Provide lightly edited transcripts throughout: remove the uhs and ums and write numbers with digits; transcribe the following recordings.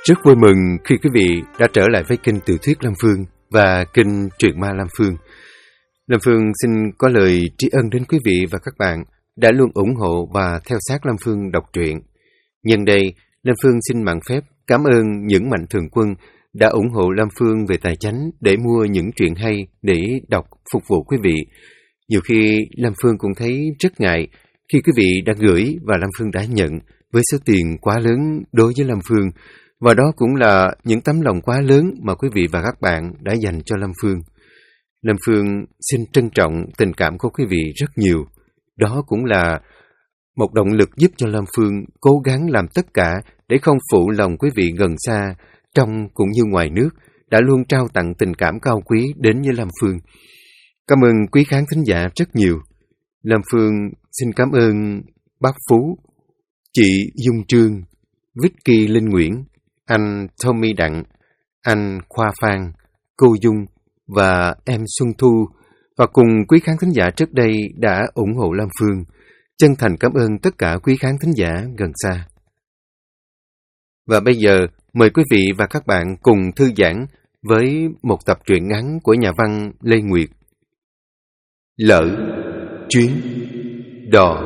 Rất vui mừng khi quý vị đã trở lại với kênh Tiểu thuyết Lam Phương và kênh Truyện ma Lam Phương. Lam Phương xin có lời tri ân đến quý vị và các bạn đã luôn ủng hộ và theo sát Lam Phương đọc truyện. Nhân đây, Lam Phương xin mạn phép cảm ơn những mạnh thường quân đã ủng hộ Lam Phương về tài chánh để mua những truyện hay để đọc phục vụ quý vị. Nhiều khi Lam Phương cũng thấy rất ngại khi quý vị đã gửi và Lam Phương đã nhận với số tiền quá lớn đối với Lam Phương. Và đó cũng là những tấm lòng quá lớn mà quý vị và các bạn đã dành cho Lam Phương. Lam Phương xin trân trọng tình cảm của quý vị rất nhiều. Đó cũng là một động lực giúp cho Lam Phương cố gắng làm tất cả để không phụ lòng quý vị gần xa, trong cũng như ngoài nước, đã luôn trao tặng tình cảm cao quý đến với Lam Phương. Cảm ơn quý khán thính giả rất nhiều. Lam Phương xin cảm ơn bác Phú, chị Dung Trương, Vicky Linh Nguyễn, anh Tommy Đặng, anh Khoa Phan, cô Dung và em Xuân Thu, và cùng quý khán thính giả trước đây đã ủng hộ Lam Phương. Chân thành cảm ơn tất cả quý khán thính giả gần xa. Và bây giờ, mời quý vị và các bạn cùng thư giãn với một tập truyện ngắn của nhà văn Lê Nguyệt. Lỡ chuyến đò.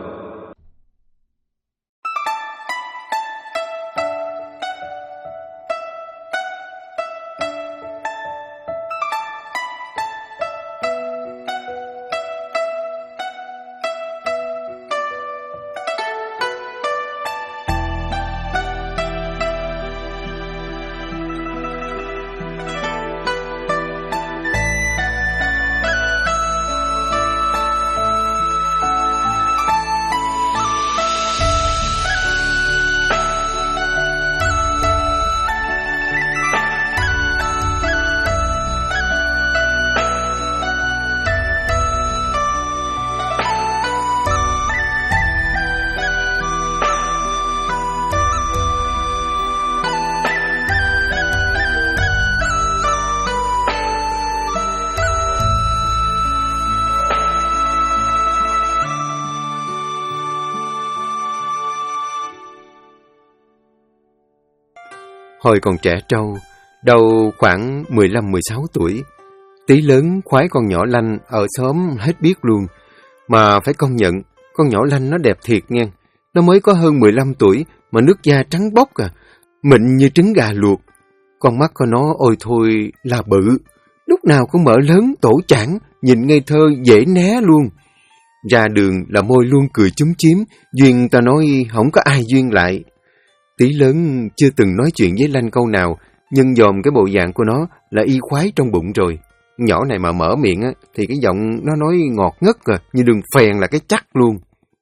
Hồi còn trẻ trâu, đầu khoảng 15-16 tuổi, tí lớn khoái con nhỏ Lanh ở xóm hết biết luôn. Mà phải công nhận, con nhỏ Lanh nó đẹp thiệt nha. Nó mới có hơn 15 tuổi mà nước da trắng bóc à, mịn như trứng gà luộc. Con mắt của nó ôi thôi là bự, lúc nào cũng mở lớn tổ chảng, nhìn ngây thơ dễ né luôn. Ra đường là môi luôn cười chúm chím, duyên ta nói không có ai duyên lại. Tí lớn chưa từng nói chuyện với Lanh câu nào, nhưng dòm cái bộ dạng của nó là y khoái trong bụng rồi. Nhỏ này mà mở miệng á, thì cái giọng nó nói ngọt ngất à, như đường phèn là cái chắc luôn.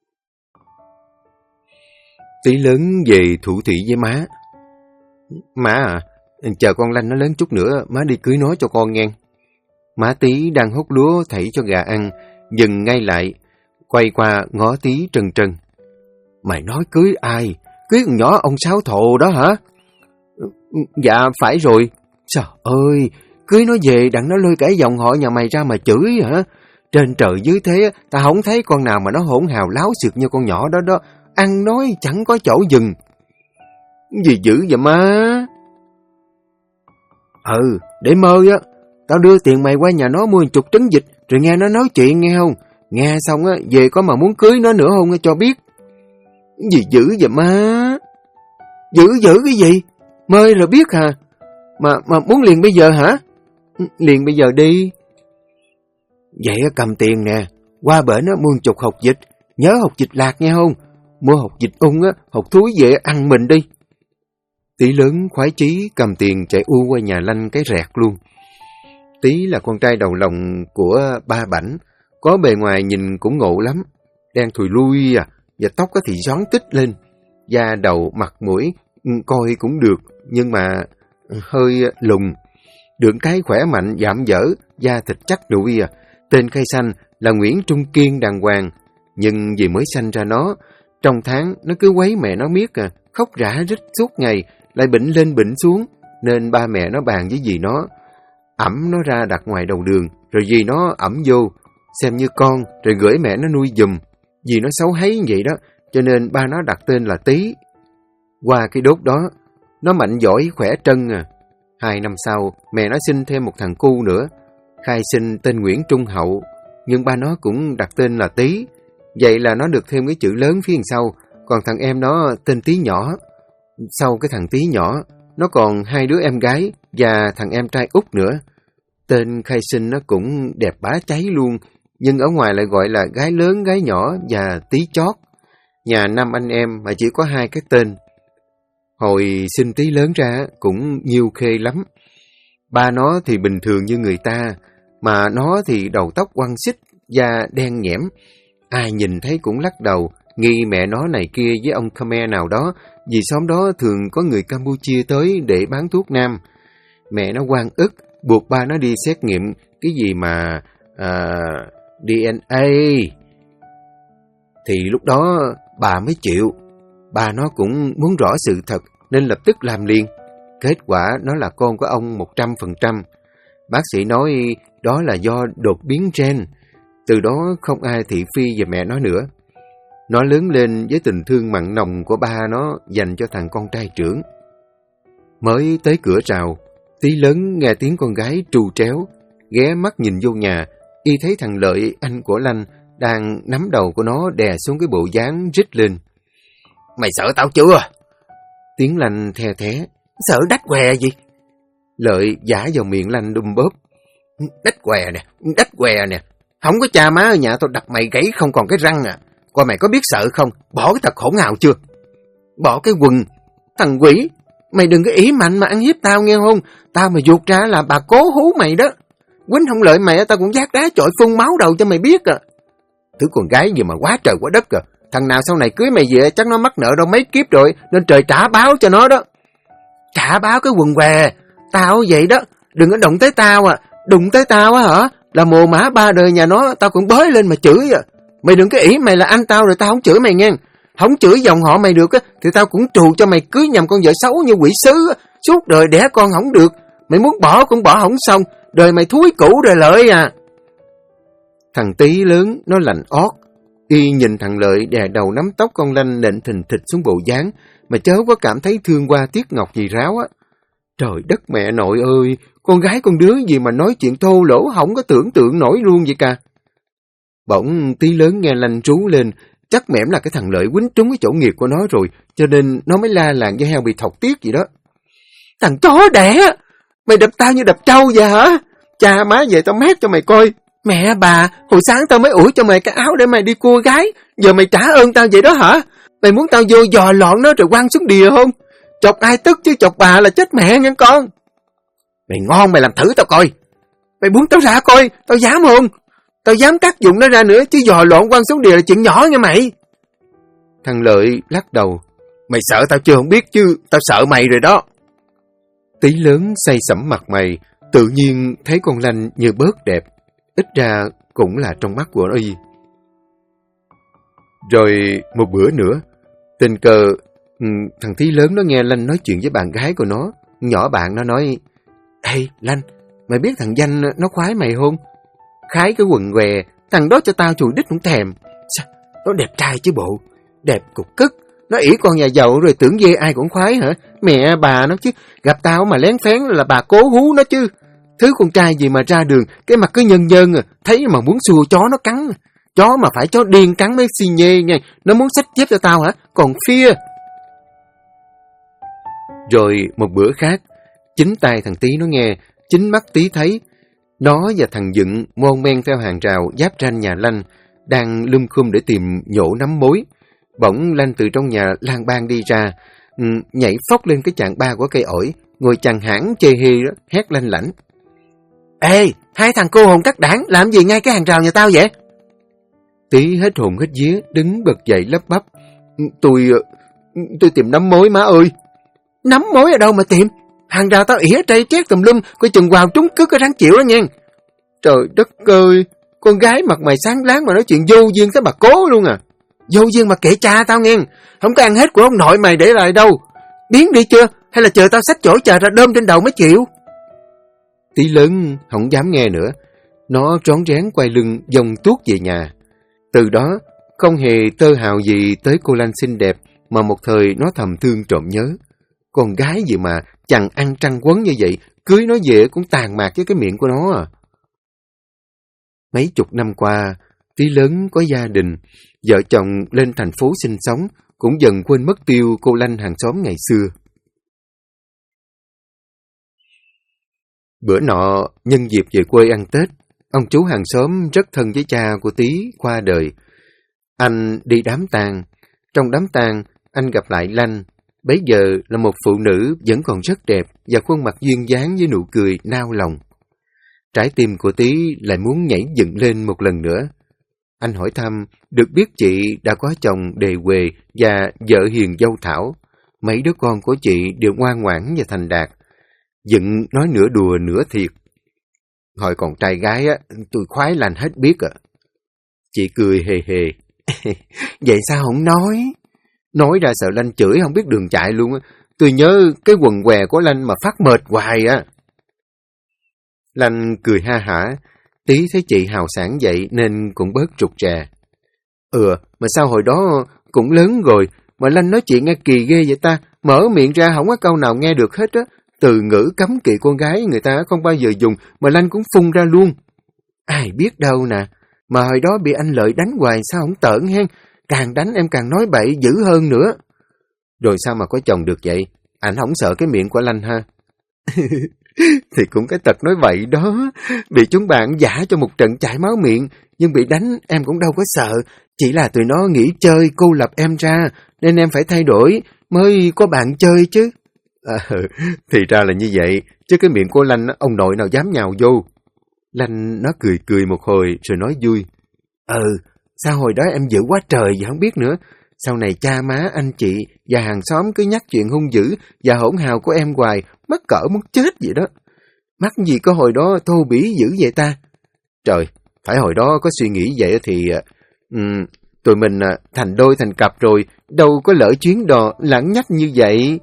Tí lớn về thủ thị với má. Má à, chờ con Lanh nó lớn chút nữa, má đi cưới nó cho con nghe. Má Tí đang hút lúa thảy cho gà ăn, dừng ngay lại, quay qua ngó Tí trân trân. Mày nói cưới ai? Cưới con nhỏ ông Sáu Thồ đó hả? Dạ phải rồi. Trời ơi, cưới nó về đặng nó lôi cả dòng họ nhà mày ra mà chửi hả? Trên trời dưới thế ta không thấy con nào mà nó hỗn hào láo xược như con nhỏ đó đó. Ăn nói chẳng có chỗ dừng. Gì dữ vậy má? Để mơ á, tao đưa tiền mày qua nhà nó mua 10 trứng vịt rồi nghe nó nói chuyện nghe không? Nghe xong á, về có mà muốn cưới nó nữa không cho biết. Gì dữ vậy má? Dữ cái gì? Mời rồi biết hả? Mà muốn liền bây giờ hả? Liền bây giờ đi. Vậy cầm tiền nè, qua bển mua 10 hột vịt, nhớ hột vịt lạc nghe không? Mua hột vịt ung á, hột thúi về ăn mình đi. Tí lớn khoái chí cầm tiền chạy u qua nhà Lanh cái rẹt luôn. Tí là con trai đầu lòng của ba Bảnh, có bề ngoài nhìn cũng ngộ lắm, đen thùi lui à, và tóc thì xoắn tích lên, da đầu mặt mũi coi cũng được, nhưng mà hơi lùn. Được cái khỏe mạnh dạm dở, da thịt chắc đùi à. Tên khai xanh là Nguyễn Trung Kiên đàng hoàng, nhưng vì mới sanh ra nó, trong tháng nó cứ quấy mẹ nó miết à, khóc rã rít suốt ngày, lại bệnh lên bệnh xuống, nên ba mẹ nó bàn với dì nó, ẵm nó ra đặt ngoài đầu đường, rồi dì nó ẵm vô, xem như con, rồi gửi mẹ nó nuôi giùm. Dì nó xấu hấy vậy đó, cho nên ba nó đặt tên là Tí. Qua cái đốt đó, Nó mạnh giỏi khỏe trân à. 2 năm sau, mẹ nó sinh thêm một thằng cu nữa. Khai sinh tên Nguyễn Trung Hậu, nhưng ba nó cũng đặt tên là Tý. Vậy là nó được thêm cái chữ lớn phía sau, còn thằng em nó tên Tý nhỏ. Sau cái thằng Tý nhỏ, nó còn 2 đứa em gái và thằng em trai út nữa. Tên khai sinh nó cũng đẹp bá cháy luôn, nhưng ở ngoài lại gọi là gái lớn, gái nhỏ và Tý chót. Nhà 5 anh em mà chỉ có 2 cái tên. Hồi sinh Tý lớn ra cũng nhiêu khê lắm. Ba nó thì bình thường như người ta, mà nó thì đầu tóc quăn xích, da đen nhẽm. Ai nhìn thấy cũng lắc đầu, nghi mẹ nó này kia với ông Khmer nào đó, vì xóm đó thường có người Campuchia tới để bán thuốc nam. Mẹ nó oan ức, buộc ba nó đi xét nghiệm cái gì mà DNA. Thì lúc đó bà mới chịu. Bà nó cũng muốn rõ sự thật nên lập tức làm liền. Kết quả nó là con của ông 100%. Bác sĩ nói đó là do đột biến gen. Từ đó không ai thị phi về mẹ nó nữa. Nó lớn lên với tình thương mặn nồng của ba nó dành cho thằng con trai trưởng. Mới tới cửa rào, Tí lớn nghe tiếng con gái trù tréo, ghé mắt nhìn vô nhà, y thấy thằng Lợi, anh của Lanh, đang nắm đầu của nó đè xuống cái bộ dáng rít lên. Mày sợ tao chưa? Tiếng Lanh the thé. Sợ đách què gì? Lợi giả vào miệng Lanh đùm bóp. Đách què nè. Không có cha má ở nhà tao đập mày gãy không còn cái răng à. Coi mày có biết sợ không? Bỏ cái tật khổ ngào chưa? Bỏ cái quần. Thằng quỷ, mày đừng có ý mạnh mà ăn hiếp tao nghe không? Tao mà ruột ra là bà cố hú mày đó. Quýnh không lợi mày tao cũng vác đá chọi phun máu đầu cho mày biết à. Thứ con gái gì mà quá trời quá đất à. Thằng nào sau này cưới mày về chắc nó mắc nợ đâu mấy kiếp rồi, nên trời trả báo cho nó đó. Trả báo cái quần què. Tao vậy đó, đừng có động tới tao à. Đụng tới tao á hả? Là mồ mã 3 đời nhà nó, tao cũng bới lên mà chửi à. Mày đừng có ỷ mày là anh tao rồi tao không chửi mày nghe. Không chửi dòng họ mày được á, thì tao cũng trù cho mày cưới nhầm con vợ xấu như quỷ sứ á. Suốt đời đẻ con không được. Mày muốn bỏ cũng bỏ không xong. Đời mày thúi cũ đời Lợi à. Thằng Tí lớn nó lạnh ót. Y nhìn thằng Lợi đè đầu nắm tóc con Lanh nện thình thịch xuống bộ dáng, mà chớ có cảm thấy thương qua tiếc ngọc gì ráo á. Trời đất mẹ nội ơi, con gái con đứa gì mà nói chuyện thô lỗ không có tưởng tượng nổi luôn vậy cả. Bỗng Tí lớn nghe Lanh trú lên, chắc mẻm là cái thằng Lợi quýnh trúng cái chỗ nghiệp của nó rồi, cho nên nó mới la làng với heo bị thọc tiết gì đó. Thằng chó đẻ, mày đập tao như đập trâu vậy hả? Cha má về tao mét cho mày coi. Mẹ bà, hồi sáng tao mới ủi cho mày cái áo để mày đi cua gái, giờ mày trả ơn tao vậy đó hả? Mày muốn tao vô dò lọn nó rồi quăng xuống đìa không? Chọc ai tức chứ chọc bà là chết mẹ nha con. Mày ngon mày làm thử tao coi. Mày muốn tao ra coi, tao dám không? Tao dám cắt dụng nó ra nữa chứ dò lọn quăng xuống đìa là chuyện nhỏ nha mày. Thằng Lợi lắc đầu. Mày sợ tao chưa không biết chứ, tao sợ mày rồi đó. Tí lớn say sẩm mặt mày, tự nhiên thấy con Lanh như bớt đẹp. Ít ra cũng là trong mắt của nó y. Rồi một bữa nữa, tình cờ thằng Tí lớn nó nghe Lanh nói chuyện với bạn gái của nó. Nhỏ bạn nó nói: Ê Lanh, mày biết thằng Danh nó khoái mày không? Khái cái quần què, thằng đó cho tao chùi đít cũng thèm. Sao? Nó đẹp trai chứ bộ. Đẹp cục cức. Nó ỷ con nhà giàu rồi tưởng dê ai cũng khoái hả? Mẹ bà nó chứ. Gặp tao mà lén phén là bà cố hú nó chứ. Thứ con trai gì mà ra đường, cái mặt cứ nhân nhân à. Thấy mà muốn xua chó nó cắn. Chó mà phải chó điên cắn mấy xi nhê nha. Nó muốn xách dép cho tao hả? Còn phia. Rồi một bữa khác, chính tai thằng Tí nó nghe, chính mắt Tí thấy. Nó và thằng Dựng mon men theo hàng rào giáp ranh nhà Lanh, đang lum khum để tìm nhổ nắm mối. Bỗng Lanh từ trong nhà lang bang đi ra, nhảy phóc lên cái chạng ba của cây ổi, ngồi chằng hãng chê hê đó, hét lanh lảnh. Ê, hai thằng cô hồn cắt đảng, làm gì ngay cái hàng rào nhà tao vậy? Tí hết hồn hết vía, đứng bật dậy lắp bắp. Tôi tìm nắm mối má ơi. Nắm mối ở đâu mà tìm? Hàng rào tao ỉa trây trét tùm lum, coi chừng vào trúng cướp cái ráng chịu đó nha. Trời đất ơi, con gái mặt mày sáng láng mà nói chuyện vô duyên tới bà cố luôn à. Vô duyên mà kệ cha tao nghe, không có ăn hết của ông nội mày để lại đâu. Biến đi chưa, hay là chờ tao xách chổi trà ra đơm trên đầu mới chịu? Tí lớn không dám nghe nữa, nó rón rén quay lưng dòng tuốt về nhà. Từ đó không hề tơ hào gì tới cô Lanh xinh đẹp mà một thời nó thầm thương trộm nhớ. Con gái gì mà chẳng ăn trăng quấn như vậy, cưới nó về cũng tàn mạc với cái miệng của nó à. Mấy chục năm qua, Tí lớn có gia đình, vợ chồng lên thành phố sinh sống, cũng dần quên mất tiêu cô Lanh hàng xóm ngày xưa. Bữa nọ, nhân dịp về quê ăn Tết, ông chú hàng xóm rất thân với cha của Tí qua đời. Anh đi đám tang. Trong đám tang, anh gặp lại Lanh. Bấy giờ là một phụ nữ vẫn còn rất đẹp và khuôn mặt duyên dáng với nụ cười nao lòng. Trái tim của Tí lại muốn nhảy dựng lên một lần nữa. Anh hỏi thăm, được biết chị đã có chồng đề huề và vợ hiền dâu Thảo. Mấy đứa con của chị đều ngoan ngoãn và thành đạt. Dựng nói nửa đùa nửa thiệt. Hồi còn trai gái á, tôi khoái Lanh hết biết à. Chị cười hề hề. Vậy sao không nói? Nói ra sợ Lanh chửi không biết đường chạy luôn á. Tôi nhớ cái quần què của Lanh mà phát mệt hoài á. Lanh cười ha hả. Tí thấy chị hào sảng vậy nên cũng bớt trục trà. Mà sao hồi đó cũng lớn rồi mà Lanh nói chuyện nghe kỳ ghê vậy ta. Mở miệng ra không có câu nào nghe được hết á. Từ ngữ cấm kỵ con gái người ta không bao giờ dùng mà Lanh cũng phun ra luôn. Ai biết đâu nè. Mà hồi đó bị anh Lợi đánh hoài sao không tởn hen. Càng đánh em càng nói bậy dữ hơn nữa. Rồi sao mà có chồng được vậy? Anh không sợ cái miệng của Lanh ha? Thì cũng cái tật nói vậy đó. Bị chúng bạn giả cho một trận chảy máu miệng. Nhưng bị đánh em cũng đâu có sợ. Chỉ là tụi nó nghĩ chơi cô lập em ra. Nên em phải thay đổi mới có bạn chơi chứ. Thì ra là như vậy. Chứ cái miệng của Lanh ông nội nào dám nhào vô. Lanh nó cười cười một hồi rồi nói vui. Sao hồi đó em dữ quá trời vậy không biết nữa. Sau này cha má, anh chị và hàng xóm cứ nhắc chuyện hung dữ và hỗn hào của em hoài, mắc cỡ muốn chết vậy đó. Mắc gì có hồi đó thô bỉ dữ vậy ta? Trời, phải hồi đó có suy nghĩ vậy thì tụi mình thành đôi thành cặp rồi, đâu có lỡ chuyến đò lãng nhách như vậy.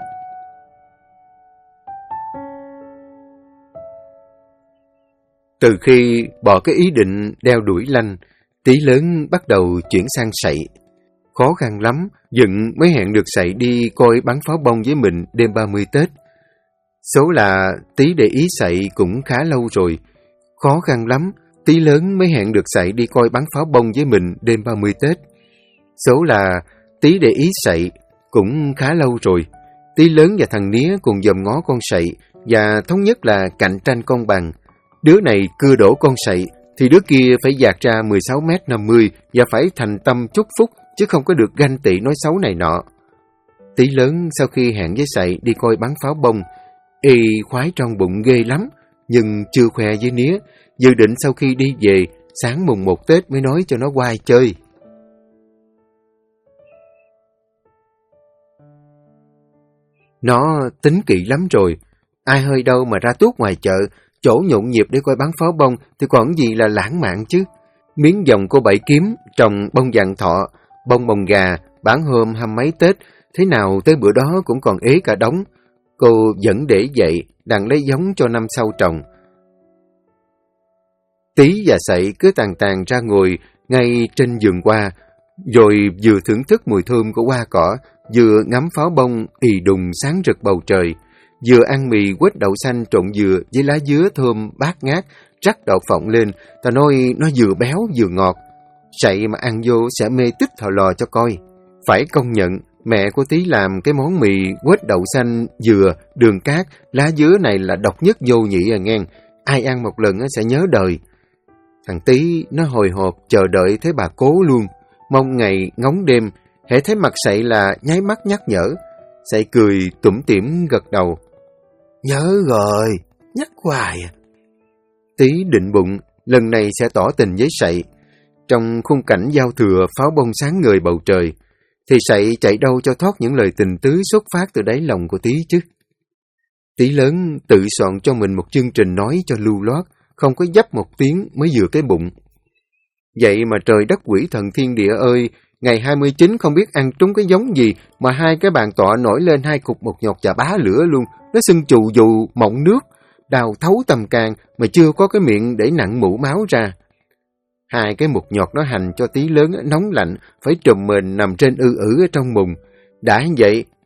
Từ khi bỏ cái ý định đeo đuổi Lanh, Tí lớn bắt đầu chuyển sang sậy. Khó khăn lắm, Dận mới hẹn được sậy đi coi bắn pháo bông với mình đêm 30 Tết. Số là Tí để ý sậy cũng khá lâu rồi. Khó khăn lắm, Tí lớn mới hẹn được sậy đi coi bắn pháo bông với mình đêm 30 Tết. Số là Tí để ý sậy cũng khá lâu rồi. Tí lớn và thằng Nía cùng dòm ngó con sậy và thống nhất là cạnh tranh công bằng. Đứa này cưa đổ con sậy thì đứa kia phải dạt ra 16m50 và phải thành tâm chúc phúc chứ không có được ganh tị nói xấu này nọ. Tí lớn sau khi hẹn với sậy đi coi bắn pháo bông, y khoái trong bụng ghê lắm, nhưng chưa khoe với Nía, dự định sau khi đi về, sáng mùng 1 Tết mới nói cho nó qua chơi. Nó tính kỹ lắm rồi, ai hơi đâu mà ra tuốt ngoài chợ, chỗ nhộn nhịp để coi bắn pháo bông thì còn gì là lãng mạn chứ. Miếng dòng cô Bảy kiếm, trồng bông vàng thọ, bông bồng gà, bán hôm 20 mấy Tết, thế nào tới bữa đó cũng còn ế cả đống. Cô vẫn để vậy, đặng lấy giống cho năm sau trồng. Tí và sậy cứ tàn tàn ra ngồi ngay trên vườn hoa, rồi vừa thưởng thức mùi thơm của hoa cỏ, vừa ngắm pháo bông ì đùng sáng rực bầu trời, vừa ăn mì quết đậu xanh trộn dừa với lá dứa thơm bát ngát, rắc đậu phộng lên, ta nói nó vừa béo vừa ngọt. Sậy mà ăn vô sẽ mê tít thò lò cho coi. Phải công nhận, mẹ của Tí làm cái món mì quết đậu xanh, dừa, đường cát, lá dứa này là độc nhất vô nhị à ngang. Ai ăn một lần sẽ nhớ đời. Thằng Tí nó hồi hộp chờ đợi thấy bà cố luôn, mong ngày ngóng đêm, hễ thấy mặt sậy là nháy mắt nhắc nhở. Sậy cười tủm tỉm gật đầu. Nhớ rồi, nhắc hoài à. Tí định bụng lần này sẽ tỏ tình với sậy. Trong khung cảnh giao thừa pháo bông sáng ngời bầu trời, thì sậy chạy đâu cho thoát những lời tình tứ xuất phát từ đáy lòng của Tí chứ. Tí lớn tự soạn cho mình một chương trình nói cho lưu loát, không có dấp một tiếng mới vừa cái bụng. Vậy mà trời đất quỷ thần thiên địa ơi, ngày 29 không biết ăn trúng cái giống gì mà hai cái bàn tọa nổi lên hai cục một nhọt và bá lửa luôn. Nó sưng chù dù mọng nước, đào thấu tầm càng mà chưa có cái miệng để nặn mũ máu ra. Hai cái mục nhọt nó hành cho Tí lớn nóng lạnh, phải trùm mền nằm trên ư ử ở trong mùng. Đã vậy,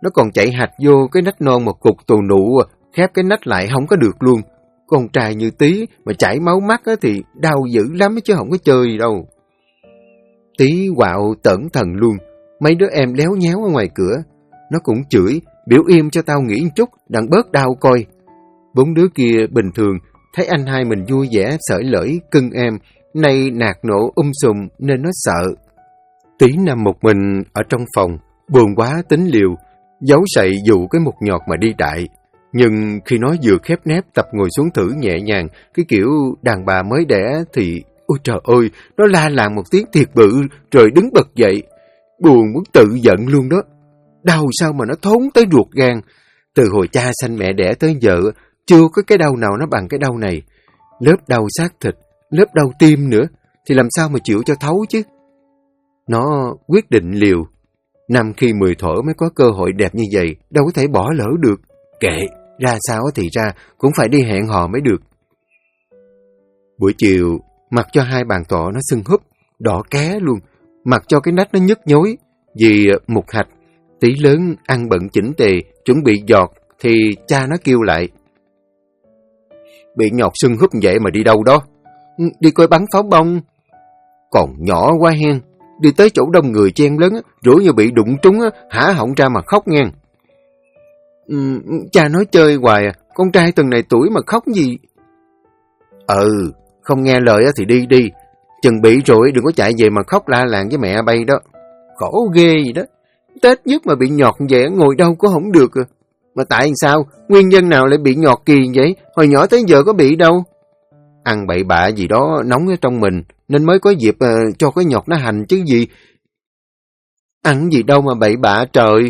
nó còn chạy hạch vô cái nách non một cục tù nụ, khép cái nách lại không có được luôn. Con trai như Tí mà chảy máu mắt thì đau dữ lắm chứ không có chơi đâu. Tí quạo tởn thần luôn, mấy đứa em léo nhéo ở ngoài cửa. Nó cũng chửi, biểu im cho tao nghỉ một chút, đặng bớt đau coi. 4 đứa kia bình thường, thấy anh hai mình vui vẻ, xởi lởi, cưng em, nay nạt nộ sùm nên nó sợ. Tí nằm một mình ở trong phòng, buồn quá tính liều, giấu sậy dụ cái mục nhọt mà đi đại. Nhưng khi nó vừa khép nép tập ngồi xuống thử nhẹ nhàng, cái kiểu đàn bà mới đẻ thì, ôi trời ơi, nó la làng một tiếng thiệt bự rồi đứng bật dậy. Buồn muốn tự giận luôn đó. Đau sao mà nó thốn tới ruột gan. Từ hồi cha sanh mẹ đẻ tới giờ, chưa có cái đau nào nó bằng cái đau này. Lớp đau xác thịt, lớp đau tim nữa, thì làm sao mà chịu cho thấu chứ. Nó quyết định liều. Năm khi 10 thuở mới có cơ hội đẹp như vậy, đâu có thể bỏ lỡ được. Kệ, ra sao thì ra, cũng phải đi hẹn hò mới được. Buổi chiều, mặc cho hai bàn tọ nó sưng húp, đỏ ké luôn, mặc cho cái nách nó nhức nhối, vì mục hạch. Tí lớn ăn bận chỉnh tề, chuẩn bị giọt, thì cha nó kêu lại. Bị nhọt sưng húp vậy mà đi đâu đó? Đi coi bắn pháo bông. Còn nhỏ quá hen, đi tới chỗ đông người chen lớn, rủi như bị đụng trúng, hả họng ra mà khóc ngang. Cha nói chơi hoài con trai từng này tuổi mà khóc gì? Không nghe lời thì đi đi, chừng bị rồi đừng có chạy về mà khóc la làng với mẹ bay đó. Khổ ghê gì đó, Tết nhất mà bị nhọt vậy, ngồi đâu có không được. Mà tại sao? Nguyên nhân nào lại bị nhọt kỳ vậy? Hồi nhỏ tới giờ có bị đâu. Ăn bậy bạ gì đó nóng ở trong mình, nên mới có dịp cho cái nhọt nó hành chứ gì. Ăn gì đâu mà bậy bạ trời.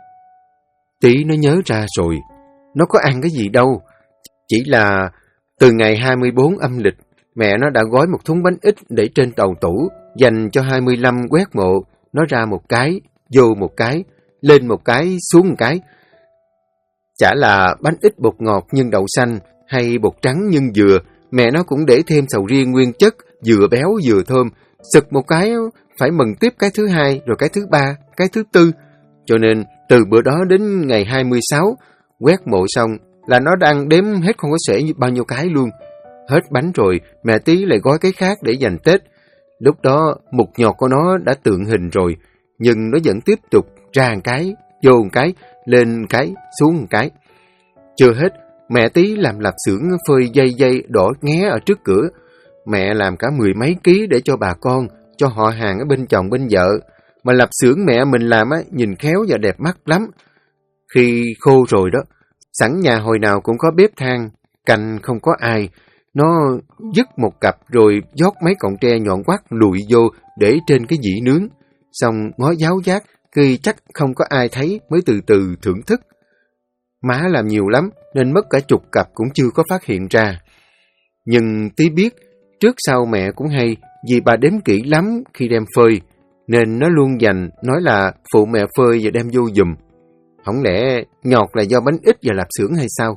Tí nó nhớ ra rồi, nó có ăn cái gì đâu. Chỉ là từ ngày 24 âm lịch, mẹ nó đã gói một thúng bánh ít để trên tàu tủ, dành cho 25 quét mộ. Nó ra một cái, vô một cái, lên một cái, xuống một cái. Chả là bánh ít bột ngọt nhưng đậu xanh, hay bột trắng nhưng dừa, mẹ nó cũng để thêm sầu riêng nguyên chất, vừa béo vừa thơm. Sực một cái, phải mừng tiếp cái thứ hai, rồi cái thứ ba, cái thứ tư. Cho nên, từ bữa đó đến ngày 26, quét mộ xong, là nó đang đếm hết không có xuể bao nhiêu cái luôn. Hết bánh rồi, mẹ Tí lại gói cái khác để dành Tết. Lúc đó, mục nhọt của nó đã tượng hình rồi, nhưng nó vẫn tiếp tục ra một cái, vô một cái, lên một cái, xuống một cái. Chưa hết, mẹ Tí làm lạp xưởng phơi dây đỏ nghé ở trước cửa. Mẹ làm cả 10 mấy ký để cho bà con, cho họ hàng ở bên chồng bên vợ. Mà lạp xưởng mẹ mình làm nhìn khéo và đẹp mắt lắm. Khi khô rồi đó, sẵn nhà hồi nào cũng có bếp than, canh không có ai. Nó dứt một cặp rồi dót mấy cọng tre nhọn quắt lùi vô để trên cái dĩ nướng. Xong ngó giáo giác, khi chắc không có ai thấy mới từ từ thưởng thức. Má làm nhiều lắm nên mất cả chục cặp cũng chưa có phát hiện ra. Nhưng Tí biết, trước sau mẹ cũng hay vì bà đếm kỹ lắm khi đem phơi, nên nó luôn dành nói là phụ mẹ phơi và đem vô giùm. Không lẽ nhọt là do bánh ít và lạp xưởng hay sao?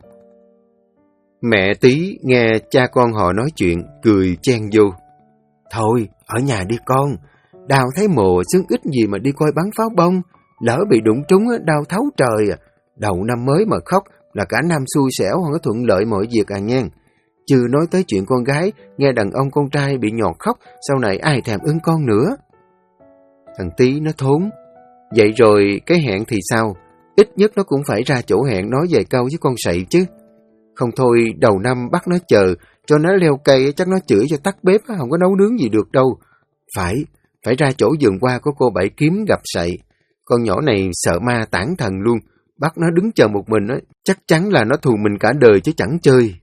Mẹ Tí nghe cha con họ nói chuyện, cười chen vô. Thôi, ở nhà đi con, đau thấy mồ xương ít gì mà đi coi bắn pháo bông, lỡ bị đụng trúng đau thấu trời à. Đầu năm mới mà khóc là cả năm xui xẻo, không có thuận lợi mọi việc nha. Chưa nói tới chuyện con gái, nghe đàn ông con trai bị nhọt khóc, sau này ai thèm ưng con nữa. Thằng Tí nó thốn. Vậy rồi cái hẹn thì sao? Ít nhất nó cũng phải ra chỗ hẹn nói vài câu với con sậy chứ. Không thôi đầu năm bắt nó chờ, cho nó leo cây chắc nó chửi cho tắt bếp, không có nấu nướng gì được đâu. Phải ra chỗ vườn hoa của cô Bảy Kiếm gặp sậy. Con nhỏ này sợ ma tản thần luôn, bắt nó đứng chờ một mình chắc chắn là nó thù mình cả đời chứ chẳng chơi.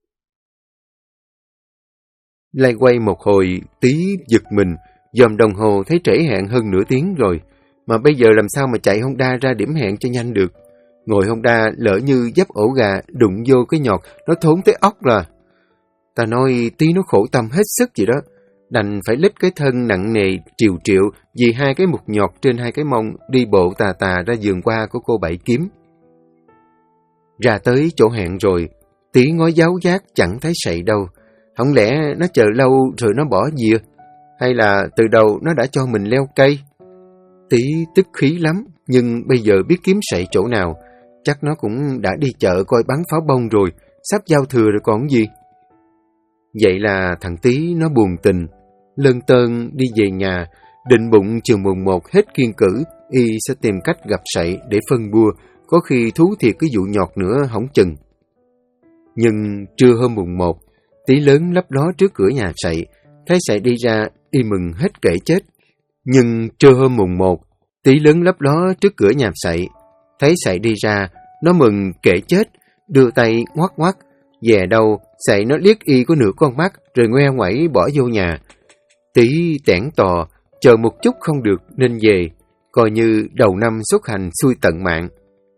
Lay quay một hồi, Tí giật mình, dòm đồng hồ thấy trễ hẹn hơn nửa tiếng rồi, mà bây giờ làm sao mà chạy Honda ra điểm hẹn cho nhanh được. Ngồi Honda lỡ như dấp ổ gà đụng vô cái nhọt, nó thốn tới óc là. Ta nói Tí nó khổ tâm hết sức vậy đó, đành phải lít cái thân nặng nề triệu vì hai cái mục nhọt trên hai cái mông, đi bộ tà ra vườn hoa của cô Bảy Kiếm. Ra tới chỗ hẹn rồi, Tí ngó giáo giác chẳng thấy sậy đâu. Không lẽ nó chờ lâu rồi nó bỏ dìa? Hay là từ đầu nó đã cho mình leo cây? Tí tức khí lắm, nhưng bây giờ biết kiếm sậy chỗ nào. Chắc nó cũng đã đi chợ coi bắn pháo bông rồi, sắp giao thừa rồi còn gì. Vậy là thằng Tí nó buồn tình, lân tơn đi về nhà, định bụng chiều mùng 1 hết kiêng cữ, y sẽ tìm cách gặp sậy để phân bua, có khi thú thiệt cái vụ nhọt nữa hỏng chừng. Nhưng trưa hôm mùng 1, Tí lớn lấp ló trước cửa nhà sậy, thấy sậy đi ra, y mừng hết kể chết. Nhưng trưa hôm mùng 1, Tí lớn lấp ló trước cửa nhà sậy, thấy sậy đi ra, nó mừng kể chết, đưa tay ngoắc ngoắc, về đâu sậy nó liếc y có nửa con mắt, rồi ngoe ngoẩy bỏ vô nhà. Tí tẻn tò, chờ một chút không được nên về, coi như đầu năm xuất hành xui tận mạng.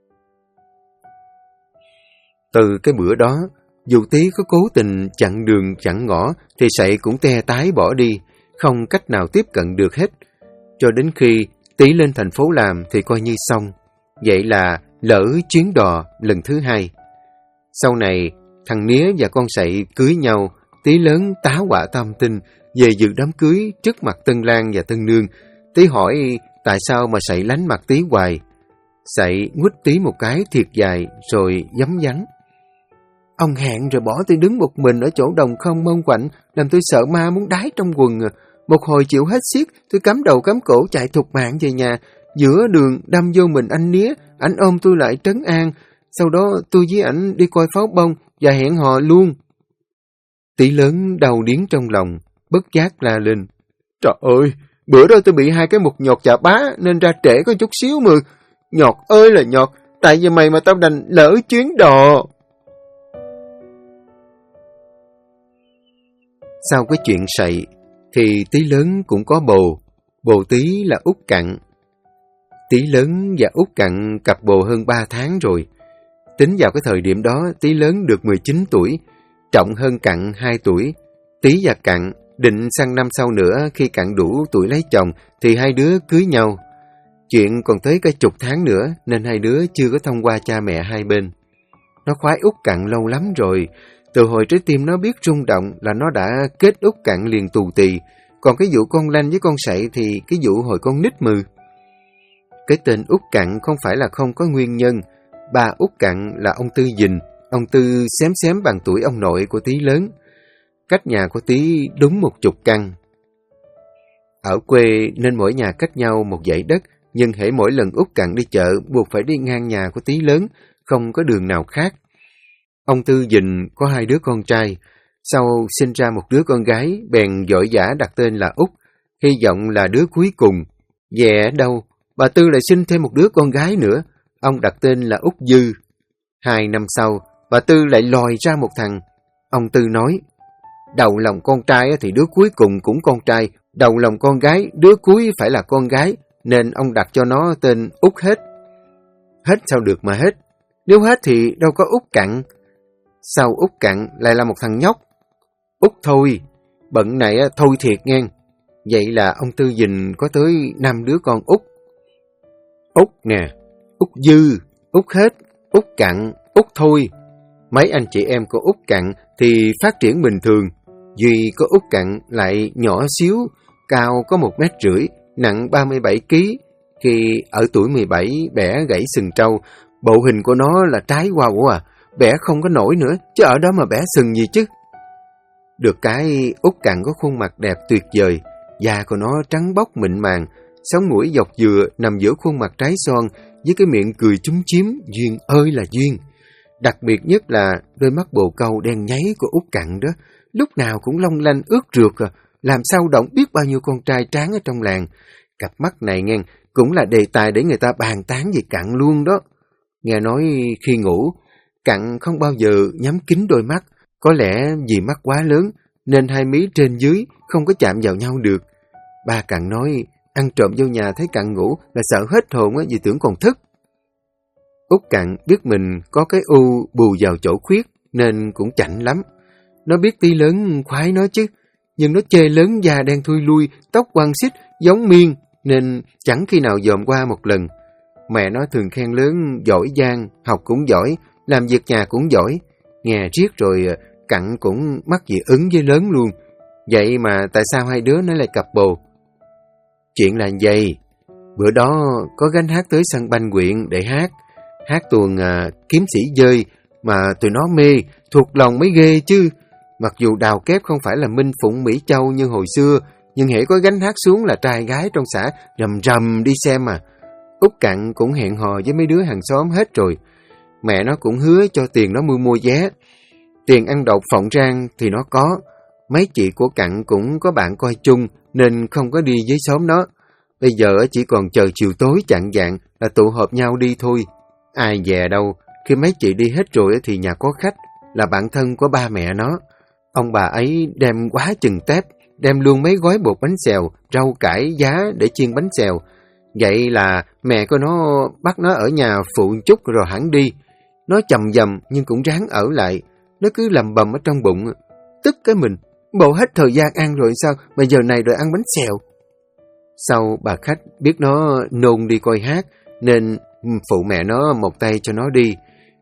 Từ cái bữa đó, dù Tí có cố tình chặn đường chặn ngõ, thì sậy cũng te tái bỏ đi, không cách nào tiếp cận được hết. Cho đến khi Tí lên thành phố làm thì coi như xong. Vậy là lỡ chuyến đò lần thứ 2. Sau này, thằng Nía và con sậy cưới nhau, Tí lớn tá hỏa tâm tinh về dự đám cưới trước mặt tân lang và tân nương. Tí hỏi tại sao mà sậy lánh mặt Tí hoài. Sậy nguýt Tí một cái thiệt dài rồi giấm dắn. Ông hẹn rồi bỏ tôi đứng một mình ở chỗ đồng không mông quạnh, làm tôi sợ ma muốn đái trong quần. Một hồi chịu hết xiết, tôi cắm đầu cắm cổ chạy thục mạng về nhà. Giữa đường đâm vô mình anh Nía, ảnh ôm tôi lại trấn an. Sau đó tôi với ảnh đi coi pháo bông và hẹn hò luôn. Tí lớn đau điếng trong lòng, bất giác la lên. Trời ơi, bữa đó tôi bị 2 cái mục nhọt chà bá nên ra trễ có chút xíu mà. Nhọt ơi là nhọt, tại vì mày mà tao đành lỡ chuyến đò. Sau cái chuyện sậy, thì Tí lớn cũng có bồ. Bồ Tí là Út Cặn. Tí lớn và Út Cặn cặp bồ hơn 3 tháng rồi. Tính vào cái thời điểm đó, Tí lớn được 19 tuổi, Trọng hơn Cặn 2 tuổi. Tí và Cặn định sang năm sau nữa khi Cặn đủ tuổi lấy chồng thì hai đứa cưới nhau. Chuyện còn tới cả chục tháng nữa nên hai đứa chưa có thông qua cha mẹ hai bên. Nó khoái Út Cặn lâu lắm rồi. Từ hồi trái tim nó biết rung động là nó đã kết Út Cặn liền tù tì. Còn cái vụ con lanh với con sậy thì cái vụ hồi con nít mừ. Cái tên Út Cặn không phải là không có nguyên nhân. Ba Út Cặn là ông Tư Dình. Ông Tư xém bằng tuổi ông nội của Tí lớn. Cách nhà của Tí đúng 10 căn. Ở quê nên mỗi nhà cách nhau một dãy đất, nhưng hễ mỗi lần Út Cặn đi chợ buộc phải đi ngang nhà của Tí lớn, không có đường nào khác. Ông Tư Dình có 2 đứa con trai, sau sinh ra một đứa con gái, bèn vội vã đặt tên là Út, hy vọng là đứa cuối cùng. Về đâu, bà Tư lại sinh thêm một đứa con gái nữa, ông đặt tên là Út Dư. 2 năm sau, bà Tư lại lòi ra một thằng. Ông Tư nói, đầu lòng con trai thì đứa cuối cùng cũng con trai, đầu lòng con gái, đứa cuối phải là con gái, nên ông đặt cho nó tên Út Hết. Hết sao được mà hết, nếu hết thì đâu có Út Cặn. Sau Út Cặn lại là một thằng nhóc, Út Thôi, bận này thôi thiệt nghe. Vậy là ông Tư Dình có tới 5 đứa con Út. Út nè, Út Dư, Út Hết, Út Cặn, Út Thôi. Mấy anh chị em của Út Cặn thì phát triển bình thường. Duy có Út Cặn lại nhỏ xíu, cao có 1,5 m, nặng 37 kg. Khi ở tuổi 17 bẻ gãy sừng trâu, bộ hình của nó là trái wow à, bẻ không có nổi nữa, chứ ở đó mà bẻ sừng gì chứ. Được cái Út Cặn có khuôn mặt đẹp tuyệt vời, da của nó trắng bóc mịn màng, sống mũi dọc dừa nằm giữa khuôn mặt trái son với cái miệng cười chúm chím, duyên ơi là duyên. Đặc biệt nhất là đôi mắt bồ câu đen nháy của Út Cặn đó, lúc nào cũng long lanh ướt rượt làm sao động biết bao nhiêu con trai tráng ở trong làng. Cặp mắt này nghe cũng là đề tài để người ta bàn tán về Cặn luôn đó. Nghe nói khi ngủ, Cặn không bao giờ nhắm kín đôi mắt, có lẽ vì mắt quá lớn nên hai mí trên dưới không có chạm vào nhau được. Ba Cặn nói ăn trộm vô nhà thấy Cặn ngủ là sợ hết hồn vì tưởng còn thức. Út Cặn biết mình có cái u bù vào chỗ khuyết nên cũng chảnh lắm. Nó biết Tí lớn khoái nó chứ, nhưng nó chê lớn da đen thui lui, tóc quăn xít, giống miên nên chẳng khi nào dòm qua một lần. Mẹ nó thường khen lớn giỏi giang, học cũng giỏi, làm việc nhà cũng giỏi. Nghe riết rồi Cặn cũng mắc dị ứng với lớn luôn. Vậy mà tại sao hai đứa nó lại cặp bồ? Chuyện là vậy. Bữa đó có gánh hát tới sân banh huyện để hát tuồng kiếm sĩ dơi mà tụi nó mê, thuộc lòng mới ghê chứ. Mặc dù đào kép không phải là Minh Phụng Mỹ Châu như hồi xưa, nhưng hễ có gánh hát xuống là trai gái trong xã rầm rầm đi xem mà. Út Cặn cũng hẹn hò với mấy đứa hàng xóm hết rồi. Mẹ nó cũng hứa cho tiền nó mua vé. Tiền ăn đậu phộng rang thì nó có. Mấy chị của Cặn cũng có bạn coi chung nên không có đi với xóm nó. Bây giờ chỉ còn chờ chiều tối chạng vạng là tụ họp nhau đi thôi. Ai dè đâu, khi mấy chị đi hết rồi thì nhà có khách, là bạn thân của ba mẹ nó. Ông bà ấy đem quá chừng tép, đem luôn mấy gói bột bánh xèo, rau cải, giá để chiên bánh xèo. Vậy là mẹ của nó bắt nó ở nhà phụ chút rồi hẳn đi. Nó chầm dầm nhưng cũng ráng ở lại. Nó cứ lầm bầm ở trong bụng. Tức cái mình, bộ hết thời gian ăn rồi sao mà giờ này đòi ăn bánh xèo. Sau bà khách biết nó nôn đi coi hát nên phụ mẹ nó một tay cho nó đi.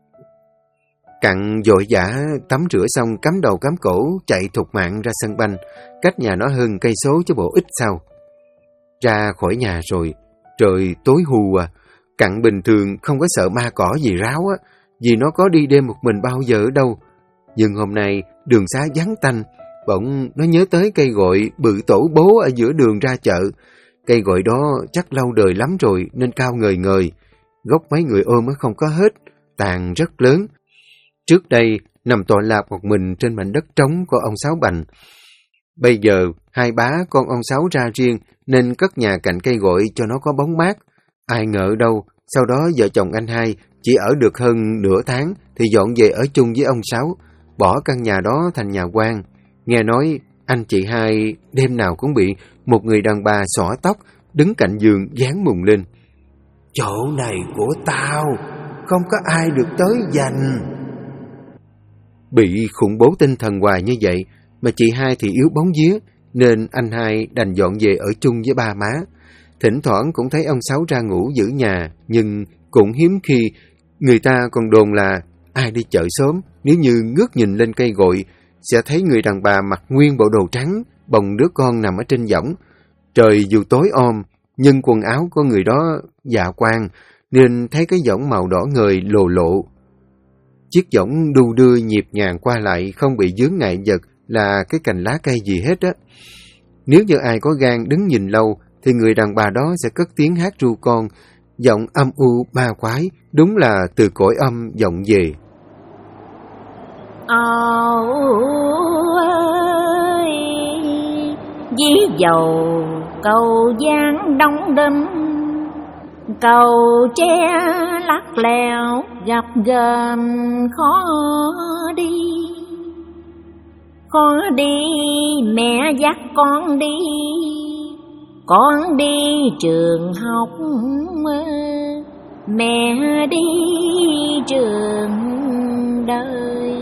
Cặn vội vã tắm rửa xong cắm đầu cắm cổ chạy thục mạng ra sân banh, cách nhà nó hơn cây số chứ bộ ít sao. Ra khỏi nhà rồi, trời tối hù à. Cặn bình thường không có sợ ma cỏ gì ráo á, vì nó có đi đêm một mình bao giờ ở đâu. Nhưng hôm nay đường xá vắng tanh, bỗng nó nhớ tới cây gội bự tổ bố ở giữa đường ra chợ. Cây gội đó chắc lâu đời lắm rồi nên cao ngời ngời. Gốc mấy người ôm không có hết, tàn rất lớn. Trước đây nằm tọa lạc một mình trên mảnh đất trống của ông Sáu Bành. Bây giờ hai bá con ông Sáu ra riêng nên cất nhà cạnh cây gội cho nó có bóng mát. Ai ngờ đâu, sau đó vợ chồng anh hai chỉ ở được hơn nửa tháng thì dọn về ở chung với ông Sáu, bỏ căn nhà đó thành nhà quan. Nghe nói anh chị hai đêm nào cũng bị một người đàn bà xõa tóc đứng cạnh giường dán mùng lên. Chỗ này của tao, không có ai được tới giành. Bị khủng bố tinh thần hoài như vậy mà chị hai thì yếu bóng vía nên anh hai đành dọn về ở chung với ba má. Thỉnh thoảng cũng thấy ông Sáu ra ngủ giữ nhà, nhưng cũng hiếm khi. Người ta còn đồn là ai đi chợ sớm nếu như ngước nhìn lên cây gội sẽ thấy người đàn bà mặc nguyên bộ đồ trắng bồng đứa con nằm ở trên võng. Trời dù tối om nhưng quần áo của người đó dạ quang nên thấy cái võng màu đỏ ngời lồ lộ. Chiếc võng đu đưa nhịp nhàng qua lại, không bị vướng ngại vật là cái cành lá cây gì hết á. Nếu như ai có gan đứng nhìn lâu thì người đàn bà đó sẽ cất tiếng hát ru con, giọng âm u ma quái, đúng là từ cõi âm vọng về. Ơi, dí dầu cầu giang đông đâm, cầu tre lắc lèo gặp gờm khó đi mẹ dắt con đi trường học, mẹ đi trường đời.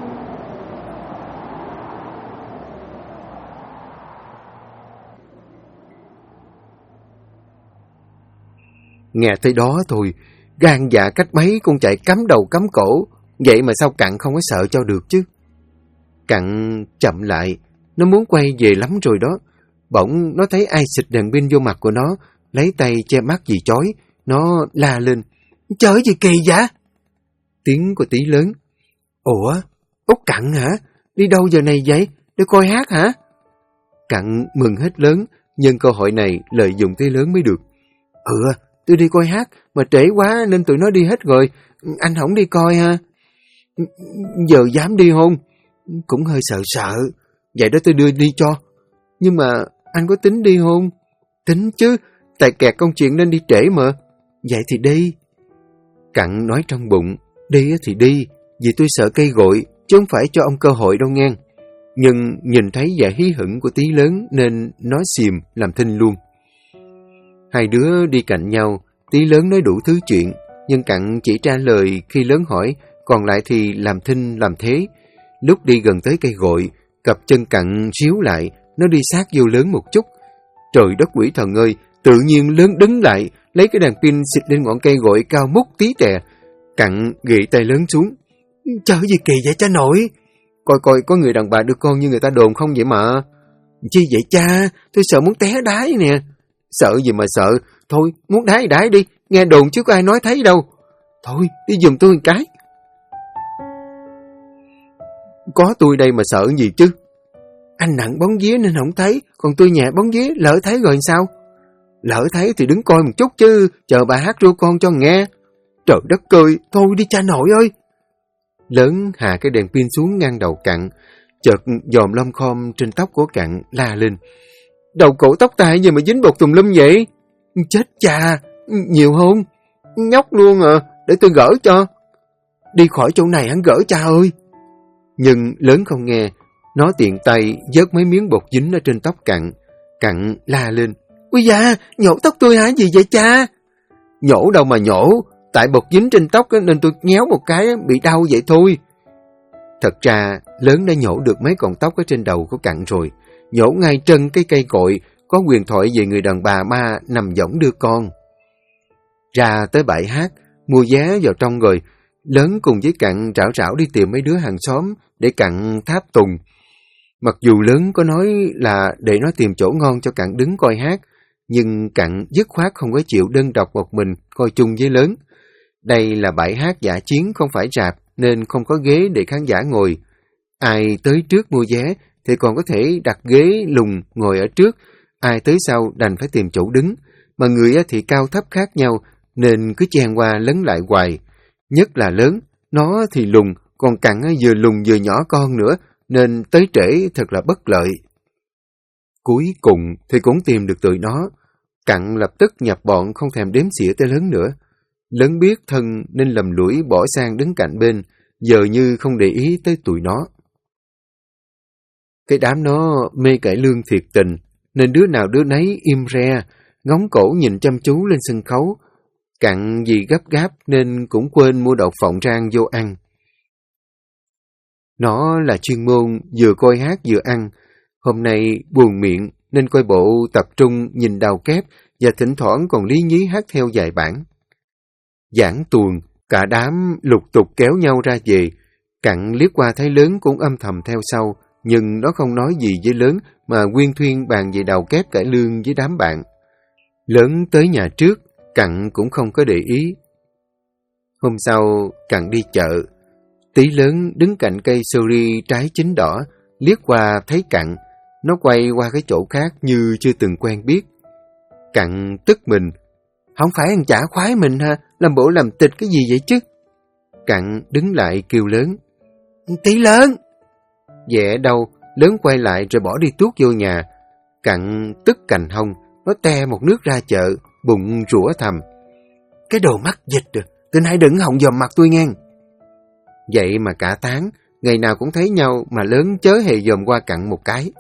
Nghe tới đó thôi, gan dạ cách mấy con chạy cắm đầu cắm cổ. Vậy mà sao Cặn không có sợ cho được chứ? Cặn chậm lại, nó muốn quay về lắm rồi đó. Bỗng nó thấy ai xịt đèn pin vô mặt của nó, lấy tay che mắt vì chói. Nó la lên, trời gì kỳ vậy? Tiếng của Tí lớn, ủa, Út Cặn hả? Đi đâu giờ này vậy? Để coi hát hả? Cặn mừng hết lớn, nhưng cơ hội này lợi dụng Tí lớn mới được. Tôi đi coi hát, mà trễ quá nên tụi nó đi hết rồi. Anh không đi coi ha? Giờ dám đi không? Cũng hơi sợ. Vậy đó tôi đưa đi cho. Nhưng mà anh có tính đi không? Tính chứ, tại kẹt công chuyện nên đi trễ mà. Vậy thì đi. Cặn nói trong bụng, đi thì đi, vì tôi sợ cây gội, chứ không phải cho ông cơ hội đâu nghe. Nhưng nhìn thấy vẻ hí hửng của Tí lớn nên nó xìm làm thinh luôn. Hai đứa đi cạnh nhau, Tí lớn nói đủ thứ chuyện, nhưng Cặn chỉ trả lời khi lớn hỏi, còn lại thì làm thinh làm thế. Lúc đi gần tới cây gội, cặp chân Cặn xíu lại, nó đi sát vô lớn một chút. Trời đất quỷ thần ơi, tự nhiên lớn đứng lại, lấy cái đèn pin xịt lên ngọn cây gội cao mút tí tè. Cặn gị tay lớn xuống. Trời gì kỳ vậy cha nội? Coi có người đàn bà đưa con như người ta đồn không vậy mà? Chi vậy cha? Tôi sợ muốn té đái nè. Sợ gì mà sợ, Thôi, muốn đái đái đi, nghe đồn chứ có ai nói thấy đâu. Thôi, đi giùm tôi một cái. Có tôi đây mà sợ gì chứ? Anh nặng bóng vía nên không thấy, còn tôi nhẹ bóng vía, lỡ thấy rồi sao? Lỡ thấy thì đứng coi một chút chứ, chờ bà hát ru con cho nghe. Trời đất ơi, thôi đi cha nội ơi. Lớn hạ cái đèn pin xuống ngang đầu Cặn, chợt dòm lom khom trên tóc của Cặn la lên. Đầu cổ tóc tai gì mà dính bột tùm lum vậy? Chết cha, nhiều không? Nhóc luôn à, để tôi gỡ cho. Đi khỏi chỗ này hắn gỡ cha ơi. Nhưng Lớn không nghe, nó tiện tay vớt mấy miếng bột dính ở trên tóc Cặn. Cặn la lên. Ui da, nhổ tóc tôi hả gì vậy cha? Nhổ đâu mà nhổ, tại bột dính trên tóc nên tôi nhéo một cái bị đau vậy thôi. Thật ra, Lớn đã nhổ được mấy cọng tóc ở trên đầu của Cặn rồi. Nhổ ngay chân cái cây cội, có huyền thoại về người đàn bà ma nằm võng đưa con. Ra tới bãi hát, mua vé vào trong rồi, Lớn cùng với Cặn rảo rảo đi tìm mấy đứa hàng xóm để Cặn tháp tùng. Mặc dù Lớn có nói là để nó tìm chỗ ngon cho Cặn đứng coi hát, nhưng Cặn dứt khoát không có chịu đơn độc một mình coi chung với Lớn. Đây là bãi hát dã chiến không phải rạp nên không có ghế để khán giả ngồi. Ai tới trước mua vé thì còn có thể đặt ghế lùng ngồi ở trước, ai tới sau đành phải tìm chỗ đứng, mà người thì cao thấp khác nhau nên cứ chen qua lấn lại hoài. Nhất là Lớn, nó thì lùng, còn Cặn vừa lùng vừa nhỏ con nữa nên tới trễ thật là bất lợi. Cuối cùng thì cũng tìm được tụi nó. Cặn lập tức nhập bọn không thèm đếm xỉa tới Lớn nữa. Lớn biết thân nên lầm lũi bỏ sang đứng cạnh bên, giờ như không để ý tới tụi nó. Cái đám nó mê cải lương thiệt tình, nên đứa nào đứa nấy im re, ngóng cổ nhìn chăm chú lên sân khấu. Cặn vì gấp gáp nên cũng quên mua đậu phộng rang vô ăn. Nó là chuyên môn vừa coi hát vừa ăn. Hôm nay buồn miệng nên coi bộ tập trung nhìn đầu kép và thỉnh thoảng còn lý nhí hát theo vài bản. Giảng tuồng, cả đám lục tục kéo nhau ra về. Cặn liếc qua thấy Lớn cũng âm thầm theo sau, nhưng nó không nói gì với Lớn mà nguyên thuyên bàn về đầu kép cải lương với đám bạn. Lớn tới nhà trước, Cặn cũng không có để ý. Hôm sau, Cặn đi chợ. Tí Lớn đứng cạnh cây sori trái chín đỏ, liếc qua thấy Cặn. Nó quay qua cái chỗ khác như chưa từng quen biết. Cặn tức mình. Không phải ăn chả khoái mình ha, làm bộ làm tịch cái gì vậy chứ? Cặn đứng lại kêu Lớn. Tí Lớn! Dẹ đâu, Lớn quay lại rồi bỏ đi tuốt vô nhà. Cặn tức cành hông, nó te một nước ra chợ, bụng rủa thầm. Cái đồ mắc dịch rồi, từ nay đừng hòng dòm mặt tôi ngang. Vậy mà cả tháng, ngày nào cũng thấy nhau mà Lớn chớ hề dòm qua Cặn một cái.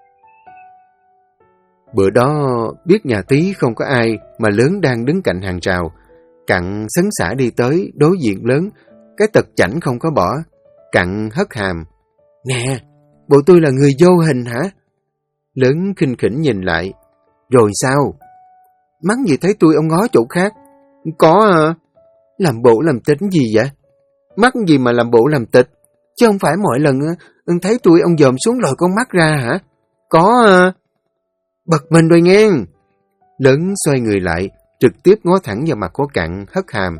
Bữa đó, biết nhà Tí không có ai mà Lớn đang đứng cạnh hàng rào. Cặn sấn xả đi tới, đối diện Lớn, cái tật chảnh không có bỏ. Cặn hất hàm. Nè, bộ tôi là người vô hình hả? Lớn khinh khỉnh nhìn lại. Rồi sao? Mắng gì thấy tôi ông ngó chỗ khác? Có à? Làm bộ làm tịch gì vậy? Mắc gì mà làm bộ làm tịch? Chứ không phải mọi lần thấy tôi ông dòm xuống lòi con mắt ra hả? Có à? Bật mình rồi nghe. Lớn xoay người lại, trực tiếp ngó thẳng vào mặt của Cặn, hất hàm.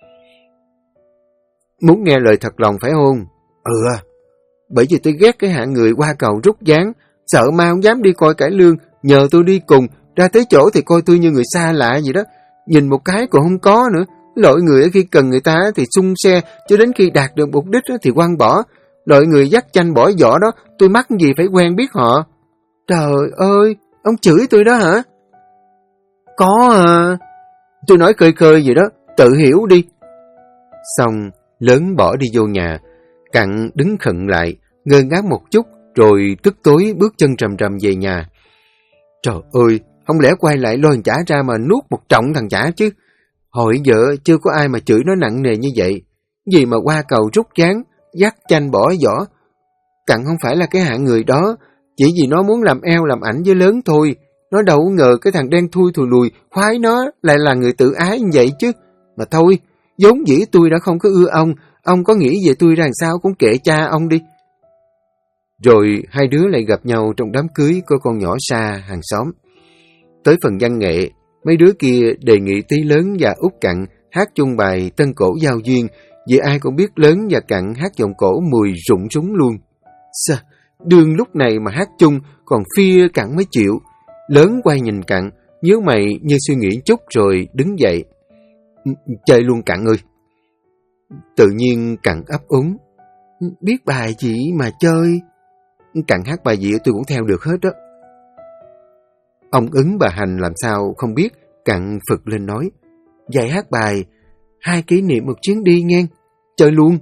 Muốn nghe lời thật lòng phải không? Ừ à. Bởi vì tôi ghét cái hạng người qua cầu rút ván, sợ ma không dám đi coi cải lương, nhờ tôi đi cùng, ra tới chỗ thì coi tôi như người xa lạ vậy đó. Nhìn một cái còn không có nữa. Loại người khi cần người ta thì xung xe, cho đến khi đạt được mục đích thì quăng bỏ. Loại người dắt chanh bỏ vỏ đó, tôi mắc gì phải quen biết họ. Trời ơi, ông chửi tôi đó hả? Có à. Tôi nói khơi khơi vậy đó, tự hiểu đi. Xong, Lớn bỏ đi vô nhà. Cặn đứng khựng lại, ngơ ngác một chút, rồi tức tối bước chân rầm rầm về nhà. Trời ơi, không lẽ quay lại lôi thằng chả ra mà nuốt một trọng thằng chả chứ? Hồi giờ chưa có ai mà chửi nó nặng nề như vậy. Gì mà qua cầu rút ván, dắt chanh bỏ vỏ. Cặn không phải là cái hạng người đó, chỉ vì nó muốn làm eo làm ảnh với Lớn thôi. Nó đâu ngờ cái thằng đen thui thùi lùi khoái nó lại là người tự ái như vậy chứ. Mà thôi, vốn dĩ tôi đã không có ưa ông có nghĩ về tôi ra làm sao cũng kệ cha ông đi. Rồi hai đứa lại gặp nhau trong đám cưới của con nhỏ Sa hàng xóm. Tới phần văn nghệ, Mấy đứa kia đề nghị Tí Lớn và Út Cặn hát chung bài Tân Cổ Giao Duyên, vì ai cũng biết Lớn và Cặn hát giọng cổ mùi rụng súng luôn. Sao, đường lúc này mà hát chung, còn Phia Cặn mới chịu. Lớn quay nhìn Cặn, nhớ mày như suy nghĩ chút rồi đứng dậy. Chơi luôn Cặn ơi. Tự nhiên Cặn ấp úng. Biết bài gì mà chơi? Cặn hát bài gì tôi cũng theo được hết đó. Ông Ứng bà Hành làm sao không biết. Cặn phực lên nói, dạy hát bài 2 kỷ niệm một chuyến đi nghe. Chơi luôn.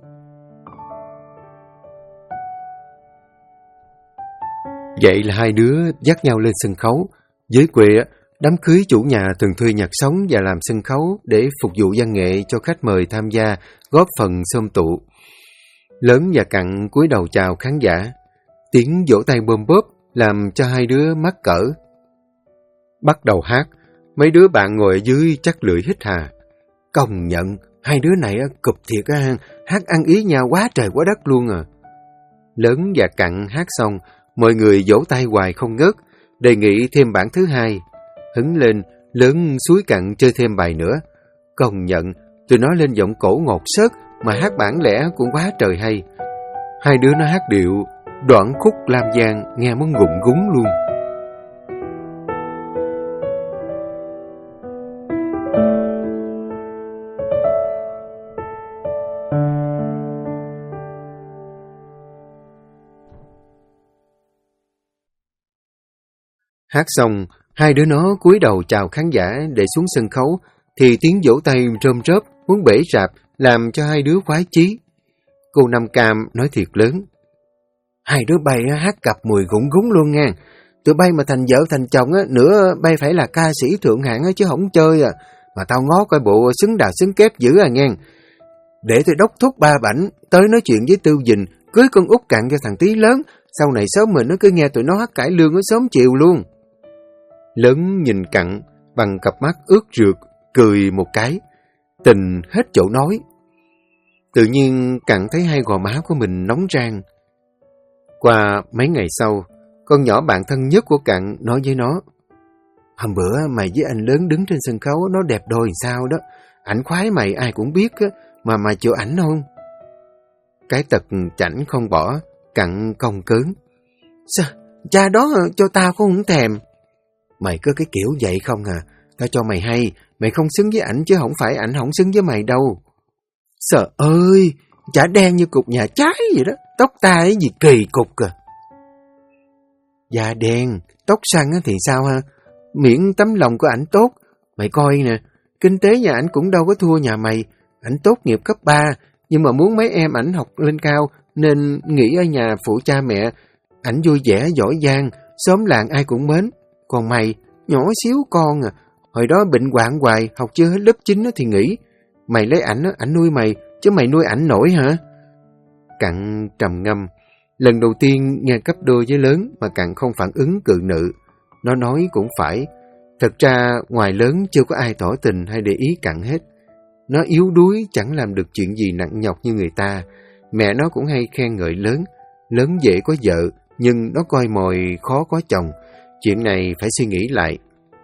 Vậy là hai đứa dắt nhau lên sân khấu. Dưới quê, đám cưới chủ nhà thường thuê nhạc sống và làm sân khấu để phục vụ văn nghệ cho khách mời tham gia, góp phần xôm tụ. Lớn và Cặn cúi đầu chào khán giả. Tiếng vỗ tay bôm bóp làm cho hai đứa mắc cỡ. Bắt đầu hát, mấy đứa bạn ngồi ở dưới chắc lưỡi hít hà. Công nhận, hai đứa này cụp thiệt á, hát ăn ý nhau quá trời quá đất luôn à. Lớn và Cặn hát xong, mọi người vỗ tay hoài không ngớt, đề nghị thêm bản thứ hai. Hứng lên, Lớn xúi Cặn chơi thêm bài nữa. Công nhận, tụi nó lên giọng cổ ngọt xớt, mà hát bản lẻ cũng quá trời hay. Hai đứa nó hát điệu, đoạn khúc Lam Giang nghe muốn ngụm gúng luôn. Hát xong, hai đứa nó cúi đầu chào khán giả để xuống sân khấu, thì tiếng vỗ tay rôm rớp muốn bể rạp làm cho hai đứa khoái chí. Cô Năm Cam nói thiệt lớn. Hai đứa bay hát cặp mùi gũng gúng luôn nha. Tụi bay mà thành vợ thành chồng nữa bay phải là ca sĩ thượng hạng chứ không chơi à. Mà tao ngó coi bộ xứng đà xứng kép dữ à nghe. Để tôi đốc thúc ba bảnh tới nói chuyện với Tư Dình cưới con Út Cặn cho thằng Tí Lớn. Sau này sớm mình nó cứ nghe tụi nó hát cải lương ở sớm chiều luôn. Lớn nhìn Cặn bằng cặp mắt ướt rượt, cười một cái. Tình hết chỗ nói. Tự nhiên Cặn thấy hai gò má của mình nóng rang. Qua mấy ngày sau, con nhỏ bạn thân nhất của Cặn nói với nó. Hôm bữa mày với anh Lớn đứng trên sân khấu nó đẹp đôi sao đó. Ảnh khoái mày ai cũng biết mà mày chịu ảnh không? Cái tật chảnh không bỏ, Cặn cong cớn. Sao? Cha đó cho tao cũng không thèm. Mày có cái kiểu vậy không à? Tao cho mày hay, mày không xứng với ảnh chứ không phải ảnh không xứng với mày đâu. Sợ ơi, chả đen như cục nhà trái vậy đó, tóc tai ấy gì kỳ cục à. Da đen, tóc săn thì sao ha? Miễn tấm lòng của ảnh tốt. Mày coi nè, kinh tế nhà ảnh cũng đâu có thua nhà mày. Ảnh tốt nghiệp cấp 3, nhưng mà muốn mấy em ảnh học lên cao nên nghỉ ở nhà phụ cha mẹ. Ảnh vui vẻ, giỏi giang, xóm làng ai cũng mến. Còn mày, nhỏ xíu con à, hồi đó bệnh hoạn hoài, học chưa hết lớp 9 thì nghỉ. Mày lấy ảnh nuôi mày, chứ mày nuôi ảnh nổi hả? Cặn trầm ngâm. Lần đầu tiên nghe cấp đôi với Lớn mà Cặn không phản ứng cự nữ. Nó nói cũng phải. Thật ra ngoài Lớn chưa có ai tỏ tình hay để ý Cặn hết. Nó yếu đuối chẳng làm được chuyện gì nặng nhọc như người ta. Mẹ nó cũng hay khen ngợi Lớn. Lớn dễ có vợ, nhưng nó coi mồi khó có chồng. Chuyện này phải suy nghĩ lại.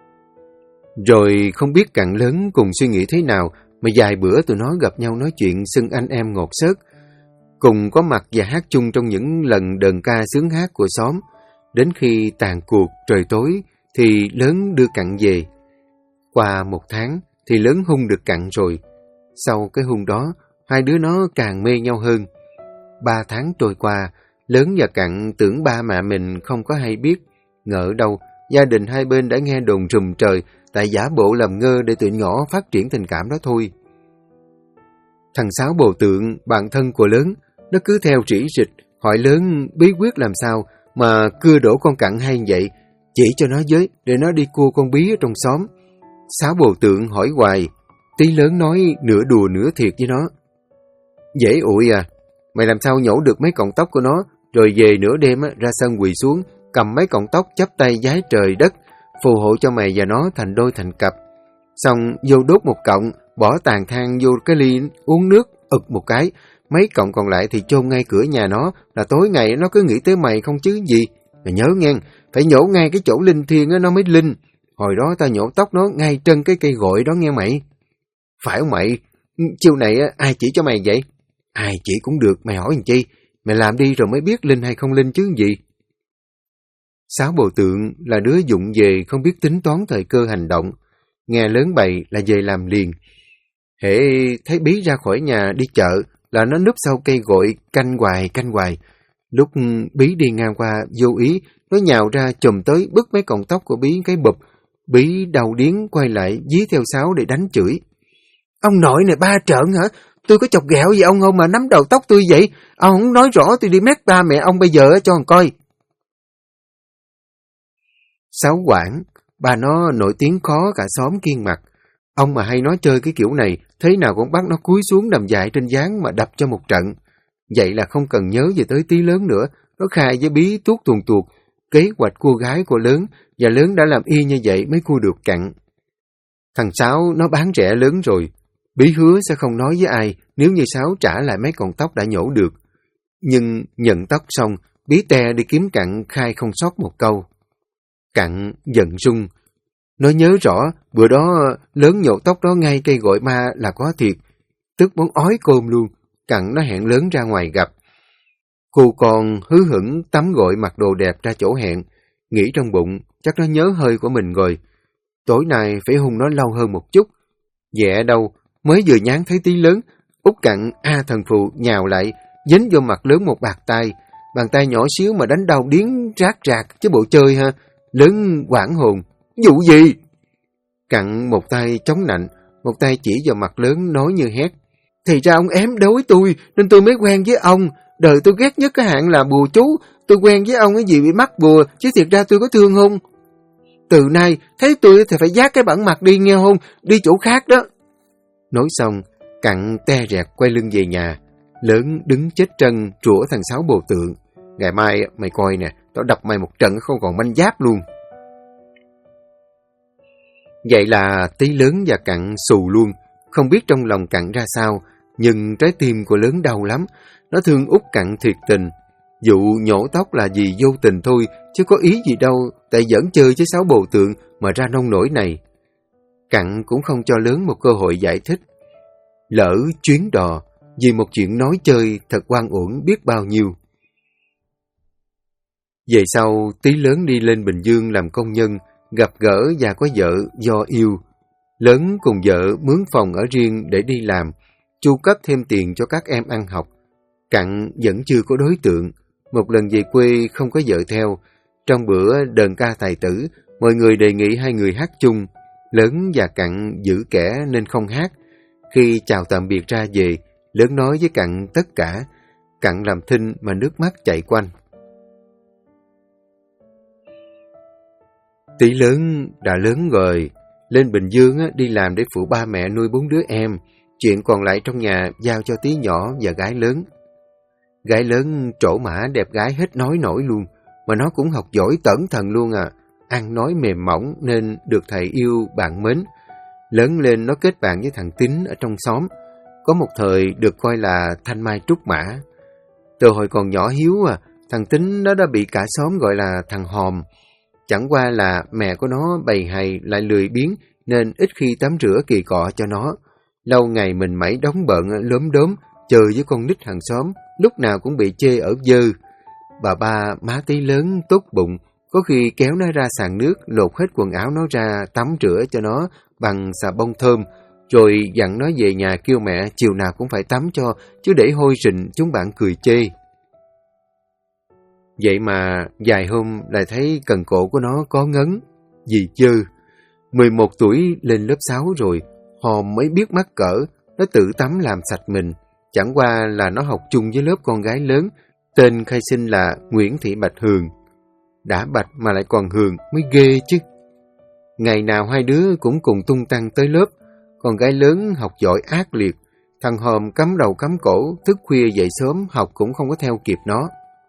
Rồi không biết Cặn Lớn cùng suy nghĩ thế nào mà vài bữa tụi nó gặp nhau nói chuyện xưng anh em ngọt xớt. Cùng có mặt và hát chung trong những lần đờn ca sướng hát của xóm. Đến khi tàn cuộc trời tối thì Lớn đưa Cặn về. Qua 1 tháng thì Lớn hung được Cặn rồi. Sau cái hung đó, hai đứa nó càng mê nhau hơn. 3 tháng trôi qua, Lớn và Cặn tưởng ba mẹ mình không có hay biết. Ngờ đâu, gia đình hai bên đã nghe đồn rùm trời tại giả bộ làm ngơ để tụi nhỏ phát triển tình cảm đó thôi. Thằng Sáu Bồ Tượng, bạn thân của Lớn, nó cứ theo rỉ rịch, hỏi Lớn bí quyết làm sao mà cưa đổ con Cặn hay vậy, chỉ cho nó với để nó đi cua con bí ở trong xóm. Sáu Bồ Tượng hỏi hoài, Tí Lớn nói nửa đùa nửa thiệt với nó. Dễ ụi à, mày làm sao nhổ được mấy cọng tóc của nó, rồi về nửa đêm ra sân quỳ xuống, cầm mấy cọng tóc chắp tay vái trời đất, phù hộ cho mày và nó thành đôi thành cặp. Xong vô đốt một cọng, bỏ tàn than vô cái ly uống nước, ực một cái, mấy cọng còn lại thì chôn ngay cửa nhà nó, là tối ngày nó cứ nghĩ tới mày không chứ gì. Mày nhớ nghe, phải nhổ ngay cái chỗ linh thiêng nó mới linh. Hồi đó ta nhổ tóc nó ngay trên cái cây gội đó nghe mày. Phải không mày? Chiêu này ai chỉ cho mày vậy? Ai chỉ cũng được, mày hỏi làm chi? Mày làm đi rồi mới biết linh hay không linh chứ gì. Sáu Bồ Tượng là đứa dụng về không biết tính toán thời cơ hành động. Nghe lớn bày là về làm liền. Hễ thấy Bí ra khỏi nhà đi chợ là nó núp sau cây gội canh hoài. Lúc Bí đi ngang qua vô ý, nó nhào ra chùm tới bứt mấy cọng tóc của Bí cái bụp. Bí đầu điếng quay lại dí theo Sáu để đánh chửi. Ông nội này ba trợn hả? Tôi có chọc ghẹo gì ông không mà nắm đầu tóc tôi vậy? Ông không nói rõ tôi đi mét ba mẹ ông bây giờ cho ông coi. Sáu Quảng, bà nó nổi tiếng khó cả xóm kiêng mặt. Ông mà hay nói chơi cái kiểu này, thế nào cũng bắt nó cúi xuống nằm dài trên gián mà đập cho một trận. Vậy là không cần nhớ về tới Tí lớn nữa, nó khai với Bí tuốt tuột, kế hoạch cua gái của Lớn, và Lớn đã làm y như vậy mới cua được Cặn. Thằng Sáu nó bán rẻ Lớn rồi, Bí hứa sẽ không nói với ai nếu như Sáu trả lại mấy con tóc đã nhổ được. Nhưng nhận tóc xong, Bí te đi kiếm Cặn khai không sót một câu. Cặn giận rung. Nó nhớ rõ, bữa đó Lớn nhổ tóc đó ngay cây gội ma là có thiệt. Tức muốn ói cơm luôn, Cặn nó hẹn Lớn ra ngoài gặp. Cô còn hứ hửng tắm gội mặc đồ đẹp ra chỗ hẹn, nghĩ trong bụng chắc nó nhớ hơi của mình rồi. Tối nay phải hung nó lâu hơn một chút. Dẹ đâu, mới vừa nhán thấy Tí Lớn, út Cặn thần phụ nhào lại, dính vô mặt Lớn một bàn tay nhỏ xíu mà đánh đau điếng rạc chứ bộ chơi ha. Lớn hoảng hồn. Vụ gì? Cặn một tay chống nạnh, một tay chỉ vào mặt Lớn nói như hét. Thì ra ông ém đối tôi, nên tôi mới quen với ông. Đời tôi ghét nhất cái hạng là bùa chú. Tôi quen với ông cái gì bị mắc bùa, chứ thiệt ra tôi có thương không? Từ nay, thấy tôi thì phải vác cái bản mặt đi nghe không? Đi chỗ khác đó. Nói xong, Cặn te rẹt quay lưng về nhà. Lớn đứng chết trân rủa thằng Sáu Bồ Tượng. Ngày mai mày coi nè, tao đập mày một trận không còn manh giáp luôn. Vậy là Tí Lớn và Cặn xù luôn. Không biết trong lòng Cặn ra sao, nhưng trái tim của Lớn đau lắm. Nó thương út Cặn thiệt tình. Vụ nhổ tóc là vì vô tình thôi, chứ có ý gì đâu, tại giỡn chơi với Sáu Bồ Tượng mà ra nông nổi này. Cặn cũng không cho Lớn một cơ hội giải thích. Lỡ chuyến đò, vì một chuyện nói chơi thật oan uổng biết bao nhiêu. Về sau, Tí Lớn đi lên Bình Dương làm công nhân, gặp gỡ và có vợ do yêu. Lớn cùng vợ mướn phòng ở riêng để đi làm, chu cấp thêm tiền cho các em ăn học. Cặn vẫn chưa có đối tượng. Một lần về quê không có vợ theo. Trong bữa đờn ca tài tử, mọi người đề nghị hai người hát chung. Lớn và Cặn giữ kẻ nên không hát. Khi chào tạm biệt ra về, Lớn nói với Cặn tất cả. Cặn làm thinh mà nước mắt chạy quanh. Tí Lớn đã lớn rồi, lên Bình Dương đi làm để phụ ba mẹ nuôi 4 đứa em. Chuyện còn lại trong nhà giao cho Tí nhỏ và gái lớn. Gái lớn trổ mã đẹp gái hết nói nổi luôn, mà nó cũng học giỏi tẩn thần luôn à. Ăn nói mềm mỏng nên được thầy yêu bạn mến. Lớn lên nó kết bạn với thằng Tín ở trong xóm. Có một thời được coi là thanh mai trúc mã. Từ hồi còn nhỏ hiếu thằng Tín nó đã bị cả xóm gọi là thằng Hòm. Chẳng qua là mẹ của nó bầy hầy lại lười biếng nên ít khi tắm rửa kỳ cọ cho nó. Lâu ngày mình mẩy đóng bận lốm đốm, chơi với con nít hàng xóm, lúc nào cũng bị chê ở dơ. Bà ba má Tí Lớn tốt bụng, có khi kéo nó ra sàn nước, lột hết quần áo nó ra tắm rửa cho nó bằng xà bông thơm, rồi dặn nó về nhà kêu mẹ chiều nào cũng phải tắm cho, chứ để hôi rình chúng bạn cười chê. Vậy mà vài hôm lại thấy cần cổ của nó có ngấn, vì dơ. 11 tuổi lên lớp 6 rồi, Hòm mới biết mắc cỡ, nó tự tắm làm sạch mình. Chẳng qua là nó học chung với lớp con gái lớn, tên khai sinh là Nguyễn Thị Bạch Hường. Đã Bạch mà lại còn Hường mới ghê chứ. Ngày nào hai đứa cũng cùng tung tăng tới lớp, con gái lớn học giỏi ác liệt. Thằng Hòm cắm đầu cắm cổ, thức khuya dậy sớm, học cũng không có theo kịp nó.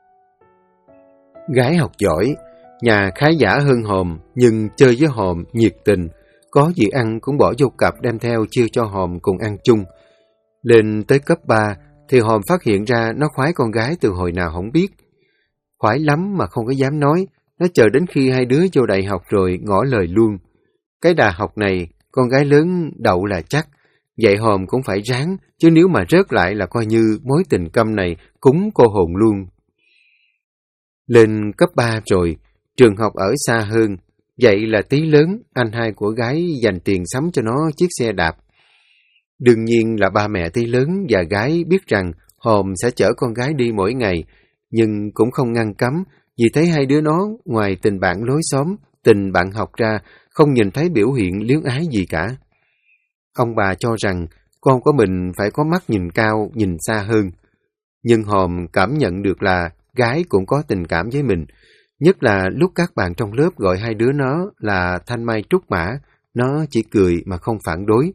Gái học giỏi, nhà khá giả hơn Hòm, nhưng chơi với Hòm nhiệt tình, có gì ăn cũng bỏ vô cặp đem theo chia cho Hòm cùng ăn chung. Lên tới cấp 3 thì Hòm phát hiện ra nó khoái con gái từ hồi nào không biết. Khoái lắm mà không có dám nói, nó chờ đến khi hai đứa vô đại học rồi ngỏ lời luôn. Cái đà học này, con gái lớn đậu là chắc, dạy hòm cũng phải ráng, chứ nếu mà rớt lại là coi như mối tình câm này cúng cô hồn luôn. Lên cấp 3 rồi, trường học ở xa hơn, vậy là tí lớn, anh hai của gái dành tiền sắm cho nó chiếc xe đạp. Đương nhiên là ba mẹ tí lớn và gái biết rằng hòm sẽ chở con gái đi mỗi ngày, nhưng cũng không ngăn cấm, vì thấy hai đứa nó ngoài tình bạn lối xóm, tình bạn học ra, không nhìn thấy biểu hiện luyến ái gì cả. Ông bà cho rằng con của mình phải có mắt nhìn cao, nhìn xa hơn. Nhưng hòm cảm nhận được là gái cũng có tình cảm với mình, nhất là lúc các bạn trong lớp gọi hai đứa nó là Thanh Mai Trúc Mã, nó chỉ cười mà không phản đối.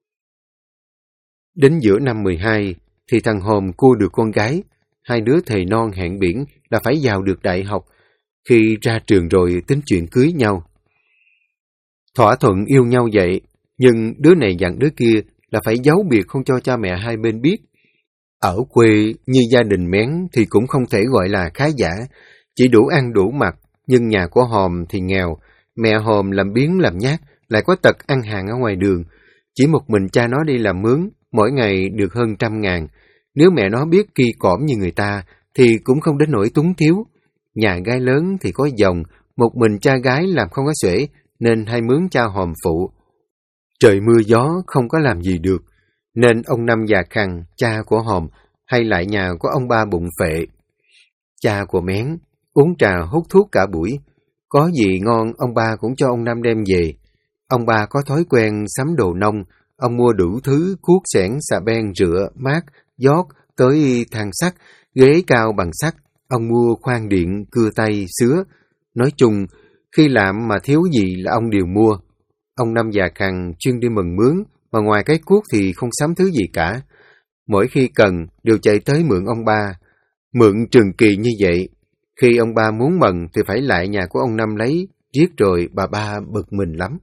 Đến giữa năm 12 thì thằng Hòm cua được con gái, hai đứa thề non hẹn biển là phải vào được đại học, khi ra trường rồi tính chuyện cưới nhau. Thỏa thuận yêu nhau vậy, nhưng đứa này dặn đứa kia là phải giấu biệt không cho cha mẹ hai bên biết. Ở quê như gia đình Mén thì cũng không thể gọi là khá giả, chỉ đủ ăn đủ mặc, nhưng nhà của Hòm thì nghèo, mẹ Hòm làm biếng làm nhác, lại có tật ăn hàng ở ngoài đường. Chỉ một mình cha nó đi làm mướn, mỗi ngày được hơn 100.000. Nếu mẹ nó biết ki cỏm như người ta, thì cũng không đến nỗi túng thiếu. Nhà gái lớn thì có dòng, một mình cha gái làm không có xuể, nên hay mướn cha Hòm phụ. Trời mưa gió không có làm gì được, nên ông Năm già khằng, cha của Hòm, hay lại nhà của ông ba bụng phệ. Cha của Mén uống trà hút thuốc cả buổi, có gì ngon ông ba cũng cho ông Năm đem về. Ông ba có thói quen sắm đồ nông, ông mua đủ thứ cuốc xẻng, xà beng, rửa, mát, giót, tới than sắt, ghế cao bằng sắt. Ông mua khoan điện, cưa tay, sứa. Nói chung, khi làm mà thiếu gì là ông đều mua. Ông Năm già khằng chuyên đi mần mướn, mà ngoài cái cuốc thì không sắm thứ gì cả. Mỗi khi cần, đều chạy tới mượn ông ba. Mượn trường kỳ như vậy, khi ông ba muốn mần thì phải lại nhà của ông Năm lấy, riết rồi bà ba bực mình lắm.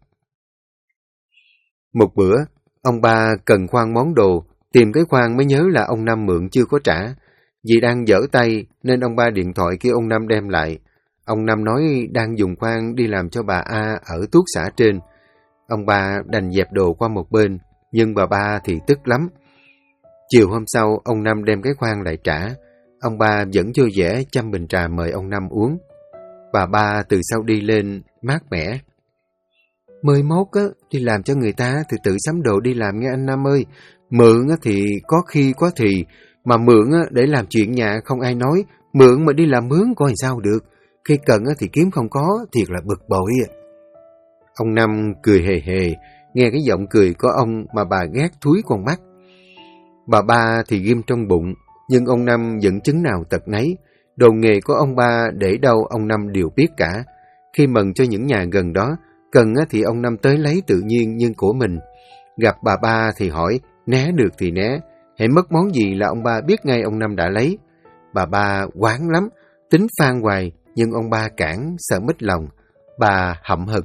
Một bữa, ông ba cần khoan món đồ, tìm cái khoan mới nhớ là ông Năm mượn chưa có trả. Vì đang dở tay nên ông ba điện thoại kêu ông Năm đem lại. Ông Năm nói đang dùng khoan đi làm cho bà A ở tuốt xã trên. Ông ba đành dẹp đồ qua một bên, nhưng bà ba thì tức lắm. Chiều hôm sau, ông Năm đem cái khoan lại trả. Ông ba vẫn vui vẻ chăm bình trà mời ông Năm uống. Bà ba từ sau đi lên, mát mẻ. 11 á, đi làm cho người ta thì tự sắm đồ đi làm nghe anh Năm ơi. Mượn á thì có khi có thì, mà mượn á để làm chuyện nhà không ai nói, mượn mà đi làm mướn coi sao được. Khi cần á thì kiếm không có, thiệt là bực bội. Ông Năm cười hề hề, nghe cái giọng cười của ông mà bà ghét thúi con mắt. Bà ba thì ghim trong bụng, nhưng ông Năm vẫn chứng nào tật nấy. Đồ nghề của ông ba để đâu ông Năm đều biết cả. Khi mần cho những nhà gần đó, cần thì ông Năm tới lấy tự nhiên nhưng của mình. Gặp bà ba thì hỏi, né được thì né. Hễ mất món gì là ông ba biết ngay ông Năm đã lấy. Bà ba quán lắm, tính phan hoài, nhưng ông ba cản, sợ mít lòng. Bà hậm hực.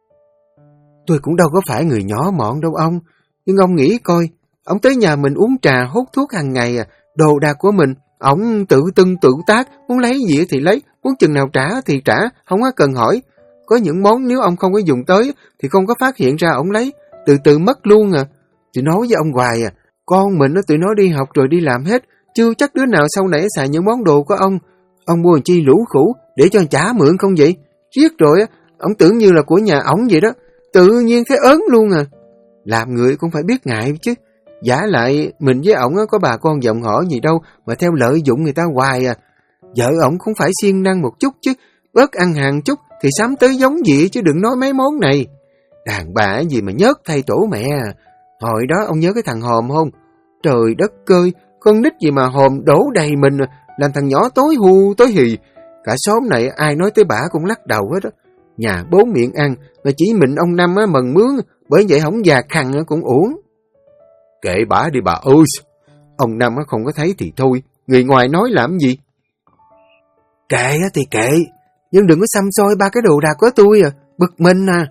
Tôi cũng đâu có phải người nhỏ mọn đâu ông, nhưng ông nghĩ coi, ông tới nhà mình uống trà hút thuốc hàng ngày đồ đạc của mình, ông tự tưng tự tác, muốn lấy gì thì lấy, muốn chừng nào trả thì trả, không có cần hỏi. Có những món nếu ông không có dùng tới thì không có phát hiện ra ông lấy, từ từ mất luôn à. Tôi nói với ông hoài con mình tụi nó đi học rồi đi làm hết, chưa chắc đứa nào sau này xài những món đồ của ông. Ông mua chi lũ khủ để cho trả mượn không vậy? Riết rồi ông tưởng như là của nhà ổng vậy đó, tự nhiên thấy ớn luôn à. Làm người cũng phải biết ngại chứ. Giả lại mình với ổng có bà con dòng họ gì đâu mà theo lợi dụng người ta hoài à. Vợ ổng cũng phải siêng năng một chút chứ, bớt ăn hàng chút thì sắm tới giống gì chứ đừng nói mấy món này. Đàn bà gì mà nhớt thay tổ mẹ à. Hồi đó ông nhớ cái thằng Hòm không? Trời đất ơi, con nít gì mà Hòm đổ đầy mình, làm thằng nhỏ tối hu tối hì. Cả xóm này ai nói tới bả cũng lắc đầu hết á. Nhà bốn miệng ăn, mà chỉ mình ông Năm mần mướn, bởi vậy hổng già khằng cũng uổng. Kệ bả đi bà ơi, ông Năm không có thấy thì thôi, người ngoài nói làm gì? Kệ thì kệ, nhưng đừng có xăm xôi ba cái đồ đạc của tôi bực mình à.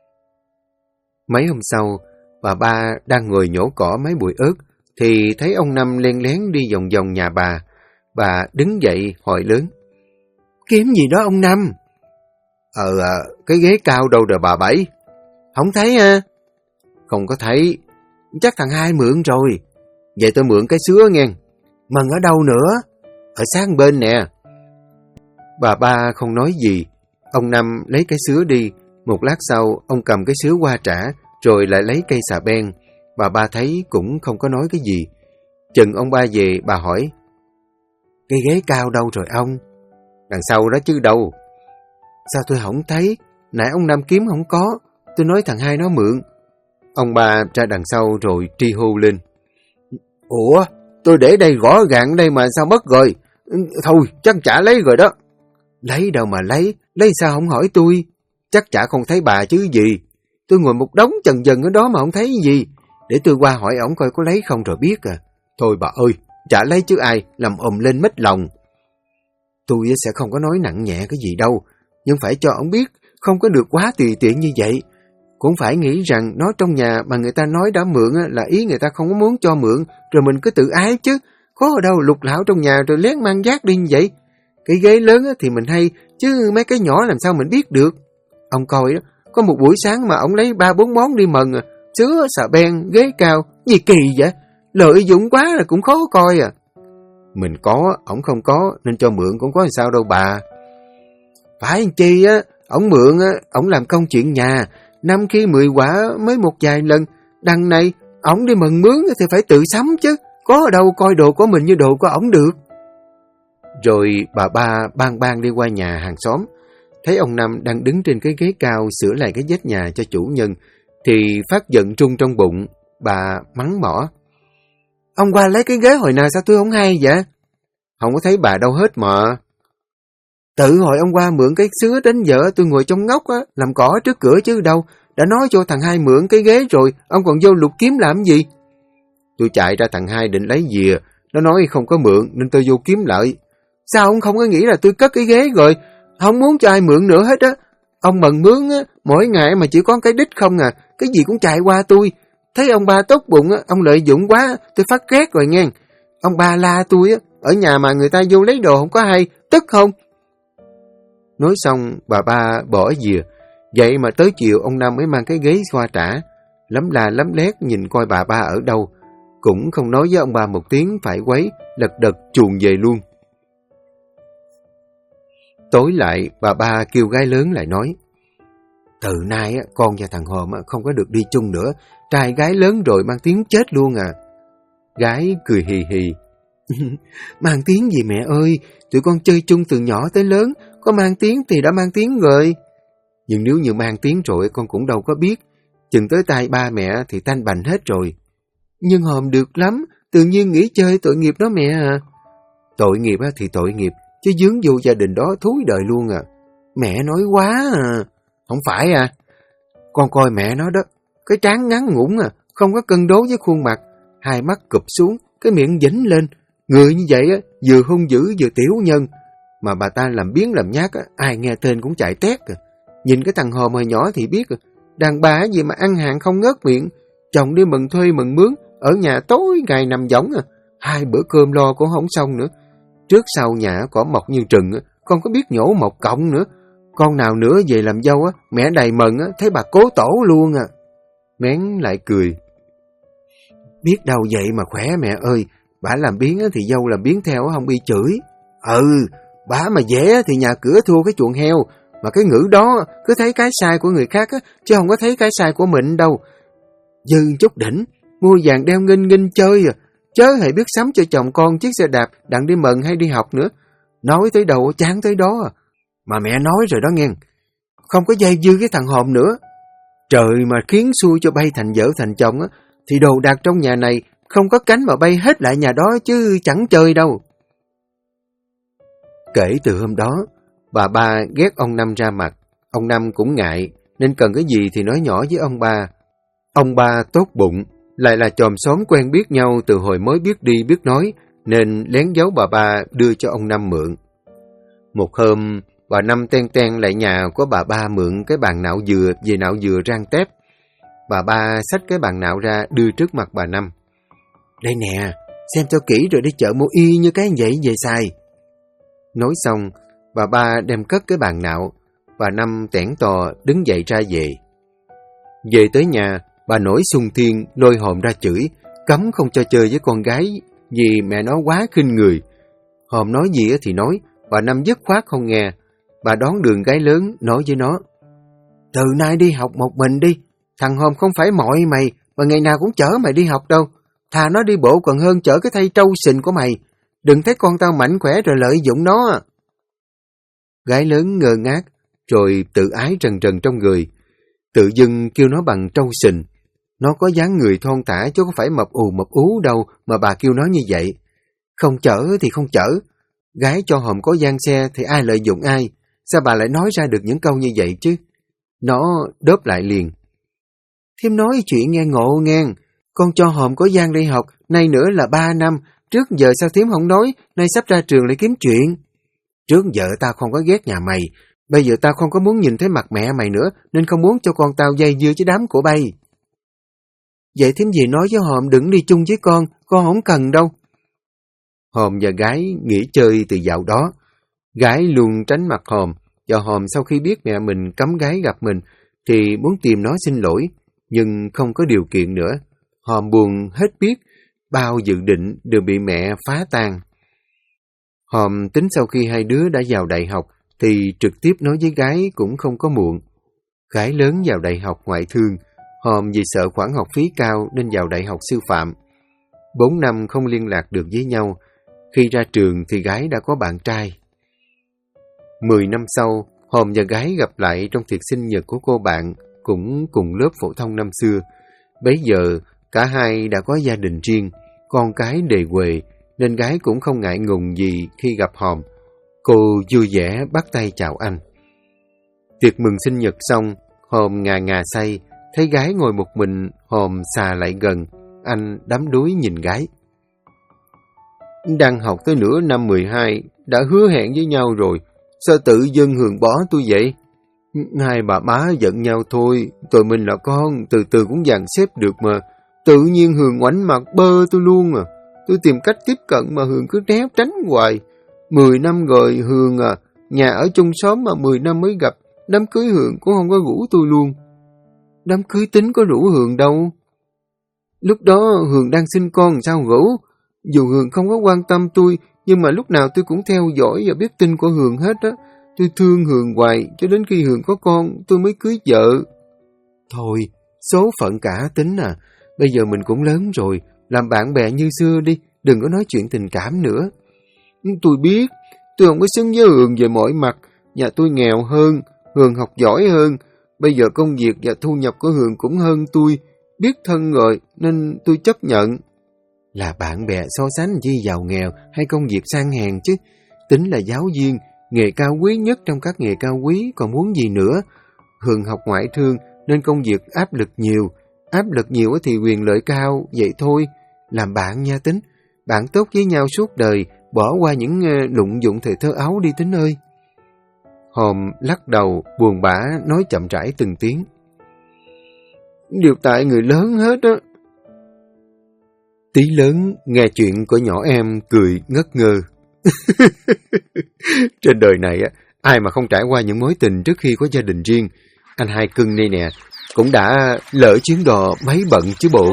Mấy hôm sau, bà ba đang ngồi nhổ cỏ mấy bụi ớt, thì thấy ông Năm len lén đi vòng vòng nhà bà. Bà đứng dậy hỏi lớn. Kiếm gì đó ông Năm? Cái ghế cao đâu rồi bà Bảy? Không thấy ha? Không có thấy. Chắc thằng Hai mượn rồi. Vậy tôi mượn cái sứa nghe. Mần ở đâu nữa? Ở sát bên nè. Bà ba không nói gì. Ông Năm lấy cái sứa đi. Một lát sau, ông cầm cái sứa qua trả, rồi lại lấy cây xà beng. Bà ba thấy cũng không có nói cái gì. Chừng ông ba về, bà hỏi: Cây ghế cao đâu rồi ông? Đằng sau đó chứ đâu. Sao tôi không thấy? Nãy ông Năm kiếm không có. Tôi nói thằng Hai nó mượn. Ông ba ra đằng sau rồi tri hô lên: Ủa, tôi để đây gõ gạn đây mà sao mất rồi? Thôi, chắc chả lấy rồi đó. Lấy đâu mà lấy sao không hỏi tôi? Chắc chả không thấy bà chứ gì. Tôi ngồi một đống chần chần ở đó mà không thấy gì. Để tôi qua hỏi ổng coi có lấy không rồi biết à. Thôi bà ơi, chả lấy chứ ai, làm lên mất lòng. Tôi sẽ không có nói nặng nhẹ cái gì đâu, nhưng phải cho ổng biết không có được quá tùy tiện như vậy. Cũng phải nghĩ rằng nó trong nhà mà người ta nói đã mượn là ý người ta không có muốn cho mượn, rồi mình cứ tự ái chứ. Có ở đâu lục lạo trong nhà rồi lén mang vác đi như vậy. Cái ghế lớn thì mình hay, chứ mấy cái nhỏ làm sao mình biết được. Ông coi đó, có một buổi sáng mà ông lấy 3-4 món đi mần sứa, xà beng, ghế cao. Gì kỳ vậy? Lợi dụng quá là cũng khó coi à. Mình có, ổng không có, nên cho mượn cũng có làm sao đâu bà. Phải chi á, ổng mượn á, ổng làm công chuyện nhà, 5 khi 10 quả mới một vài lần. Đằng này, ổng đi mần mướn thì phải tự sắm chứ, có ở đâu coi đồ của mình như đồ của ổng được. Rồi bà ba bang đi qua nhà hàng xóm, thấy ông Năm đang đứng trên cái ghế cao sửa lại cái vách nhà cho chủ nhân, thì phát giận trung trong bụng. Bà mắng mỏ: Ông qua lấy cái ghế hồi nào sao tôi không hay vậy? Không có thấy bà đâu hết mà. Tự hồi ông qua mượn cái sứa đến giờ tôi ngồi trong ngóc á, làm cỏ trước cửa chứ đâu. Đã nói cho thằng Hai mượn cái ghế rồi, ông còn vô lục kiếm làm gì? Tôi chạy ra thằng Hai định lấy dìa, nó nói không có mượn nên tôi vô kiếm lại. Sao ông không có nghĩ là tôi cất cái ghế rồi, không muốn cho ai mượn nữa hết á. Ông mần mướn á, mỗi ngày mà chỉ có cái đích không à, cái gì cũng chạy qua tôi. Thấy ông ba tốt bụng á, ông lợi dụng quá, tôi phát ghét rồi nghe. Ông ba la tôi á, ở nhà mà người ta vô lấy đồ không có hay, tức không? Nói xong, bà ba bỏ dìa. Vậy mà tới chiều ông Năm mới mang cái ghế qua trả. Lấm la lấm lét nhìn coi bà ba ở đâu. Cũng không nói với ông ba một tiếng phải quấy, lật đật chuồn về luôn. Tối lại, bà ba kêu gái lớn lại nói: Từ nay con và thằng Hòm không có được đi chung nữa. Trai gái lớn rồi mang tiếng chết luôn à. Gái cười hì hì: Mang tiếng gì mẹ ơi, tụi con chơi chung từ nhỏ tới lớn, có mang tiếng thì đã mang tiếng rồi. Nhưng nếu như mang tiếng rồi con cũng đâu có biết, chừng tới tay ba mẹ thì tanh bành hết rồi. Nhưng Hòm được lắm, tự nhiên nghỉ chơi tội nghiệp đó mẹ à. Tội nghiệp thì tội nghiệp, chứ dướng vô gia đình đó thúi đời luôn à. Mẹ nói quá à. Không phải à, con coi mẹ nó đó, cái trán ngắn ngủn à, không có cân đối với khuôn mặt, hai mắt cụp xuống, cái miệng dính lên. Người như vậy vừa hung dữ vừa tiểu nhân, mà bà ta làm biếng làm nhát ai nghe tên cũng chạy tét à. Nhìn cái thằng Hòm hồi nhỏ thì biết đàn bà gì mà ăn hàng không ngớt miệng, chồng đi mần thuê mần mướn, ở nhà tối ngày nằm võng 2 bữa cơm lo cũng không xong nữa. Trước sau nhà cỏ mọc như trừng, con có biết nhổ một cọng nữa. Con nào nữa về làm dâu mẹ đầy mần thấy bà cố tổ luôn à. Mén lại cười: Biết đâu vậy mà khỏe mẹ ơi, bả làm biếng thì dâu làm biếng theo không bị chửi. Bả mà dễ thì nhà cửa thua cái chuồng heo, mà cái ngữ đó cứ thấy cái sai của người khác chứ không có thấy cái sai của mình đâu. Dư chút đỉnh, mua vàng đeo nghinh nghinh chơi à, chớ hề biết sắm cho chồng con chiếc xe đạp đặng đi mần hay đi học nữa. Nói tới đâu chán tới đó à. Mà mẹ nói rồi đó nghe, không có dây dư cái thằng Hòm nữa. Trời mà khiến xui cho bay thành vợ thành chồng thì đồ đạc trong nhà này không có cánh mà bay hết lại nhà đó chứ chẳng chơi đâu. Kể từ hôm đó, bà ba ghét ông Năm ra mặt. Ông Năm cũng ngại, nên cần cái gì thì nói nhỏ với ông ba. Ông ba tốt bụng, lại là chòm xóm quen biết nhau từ hồi mới biết đi biết nói, nên lén giấu bà ba đưa cho ông Năm mượn. Một hôm, bà Năm ten lại nhà của bà ba mượn cái bàn nạo dừa về nạo dừa rang tép. Bà ba xách cái bàn nạo ra đưa trước mặt bà Năm. Đây nè, xem cho kỹ rồi đi chợ mua y như cái vậy về xài. Nói xong, bà ba đem cất cái bàn nạo. Bà Năm tẻn tò đứng dậy ra về. Về tới nhà, bà nổi xung thiên lôi Hòm ra chửi, cấm không cho chơi với con gái vì mẹ nó quá khinh người. Hòm nói gì thì nói, bà Năm dứt khoát không nghe. Bà đón đường gái lớn nói với nó: từ nay đi học một mình đi, thằng Hòm không phải mọi mày mà ngày nào cũng chở mày đi học đâu. Thà nó đi bộ còn hơn chở cái thây trâu sình của mày. Đừng thấy con tao mạnh khỏe rồi lợi dụng nó. Gái lớn ngơ ngác, rồi tự ái trần trần trong người. Tự dưng kêu nó bằng trâu sình. Nó có dáng người thon thả chứ không phải mập ú đâu mà bà kêu nó như vậy. Không chở thì không chở. Gái cho Hòm có gian xe thì ai lợi dụng ai? Sao bà lại nói ra được những câu như vậy chứ? Nó đớp lại liền: Thím nói chuyện nghe ngộ ngang. Con cho Hòm có gian đi học, nay nữa là 3 năm. Trước giờ sao thím không nói, nay sắp ra trường lại kiếm chuyện. Trước giờ tao không có ghét nhà mày. Bây giờ tao không có muốn nhìn thấy mặt mẹ mày nữa, nên không muốn cho con tao dây dưa với đám của bay. Vậy thím gì nói với Hòm đừng đi chung với con không cần đâu. Hòm và gái nghỉ chơi từ dạo đó. Gái luôn tránh mặt Hòm, và Hòm sau khi biết mẹ mình cấm gái gặp mình thì muốn tìm nó xin lỗi, nhưng không có điều kiện nữa. Hòm buồn hết biết, bao dự định đều bị mẹ phá tan. Hòm tính sau khi hai đứa đã vào đại học thì trực tiếp nói với gái cũng không có muộn. Gái lớn vào đại học ngoại thương, Hòm vì sợ khoản học phí cao nên vào đại học sư phạm. 4 năm không liên lạc được với nhau. Khi ra trường thì gái đã có bạn trai. 10 năm sau, Hòm và gái gặp lại trong tiệc sinh nhật của cô bạn, cũng cùng lớp phổ thông năm xưa. Bấy giờ, cả hai đã có gia đình riêng, con cái đề huề, nên gái cũng không ngại ngùng gì khi gặp Hòm. Cô vui vẻ bắt tay chào anh. Tiệc mừng sinh nhật xong, Hòm ngà say, thấy gái ngồi một mình, Hòm xà lại gần. Anh đắm đuối nhìn gái. Đang học tới nửa năm 12, đã hứa hẹn với nhau rồi, sao tự dưng Hường bỏ tôi vậy? Hai bà má giận nhau thôi, tụi mình là con, từ từ cũng dàn xếp được mà. Tự nhiên Hường ngoảnh mặt bơ tôi luôn à. Tôi tìm cách tiếp cận mà Hường cứ né tránh hoài. 10 năm rồi Hường à, nhà ở chung xóm mà 10 năm mới gặp, đám cưới Hường cũng không có rủ tôi luôn. Đám cưới tính có rủ Hường đâu. Lúc đó Hường đang sinh con sao rủ? Dù Hường không có quan tâm tôi, nhưng mà lúc nào tôi cũng theo dõi và biết tin của Hường hết á. Tôi thương Hường hoài, cho đến khi Hường có con, tôi mới cưới vợ. Thôi, số phận cả tính à. Bây giờ mình cũng lớn rồi, làm bạn bè như xưa đi, đừng có nói chuyện tình cảm nữa. Tôi biết, tôi không có xứng với Hường về mọi mặt. Nhà tôi nghèo hơn, Hường học giỏi hơn. Bây giờ công việc và thu nhập của Hường cũng hơn tôi. Biết thân rồi, nên tôi chấp nhận. Là bạn bè so sánh chi giàu nghèo hay công việc sang hèn chứ. Tính là giáo viên, nghề cao quý nhất trong các nghề cao quý, còn muốn gì nữa. Hường học ngoại thương nên công việc áp lực nhiều. Áp lực nhiều thì quyền lợi cao, vậy thôi. Làm bạn nha Tính. Bạn tốt với nhau suốt đời, bỏ qua những lụng dụng thời thơ ấu đi Tính ơi. Hòm lắc đầu, buồn bã, nói chậm rãi từng tiếng. Điều tại người lớn hết á. Tí lớn nghe chuyện của nhỏ em cười ngất ngơ. Trên đời này á, ai mà không trải qua những mối tình trước khi có gia đình riêng. Anh Hai Cưng đây nè, cũng đã lỡ chuyến đò mấy bận chứ bộ.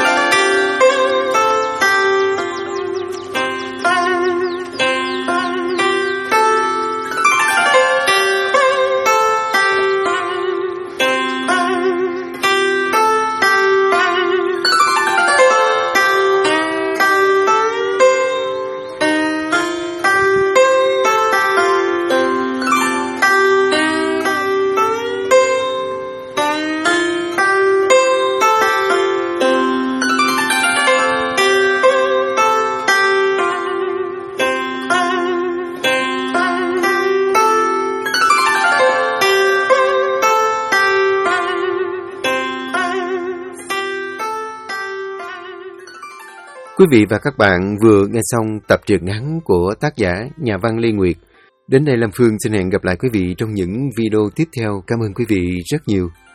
Quý vị và các bạn vừa nghe xong tập truyện ngắn của tác giả nhà văn Lê Nguyệt. Đến đây Lam Phương xin hẹn gặp lại quý vị trong những video tiếp theo. Cảm ơn quý vị rất nhiều.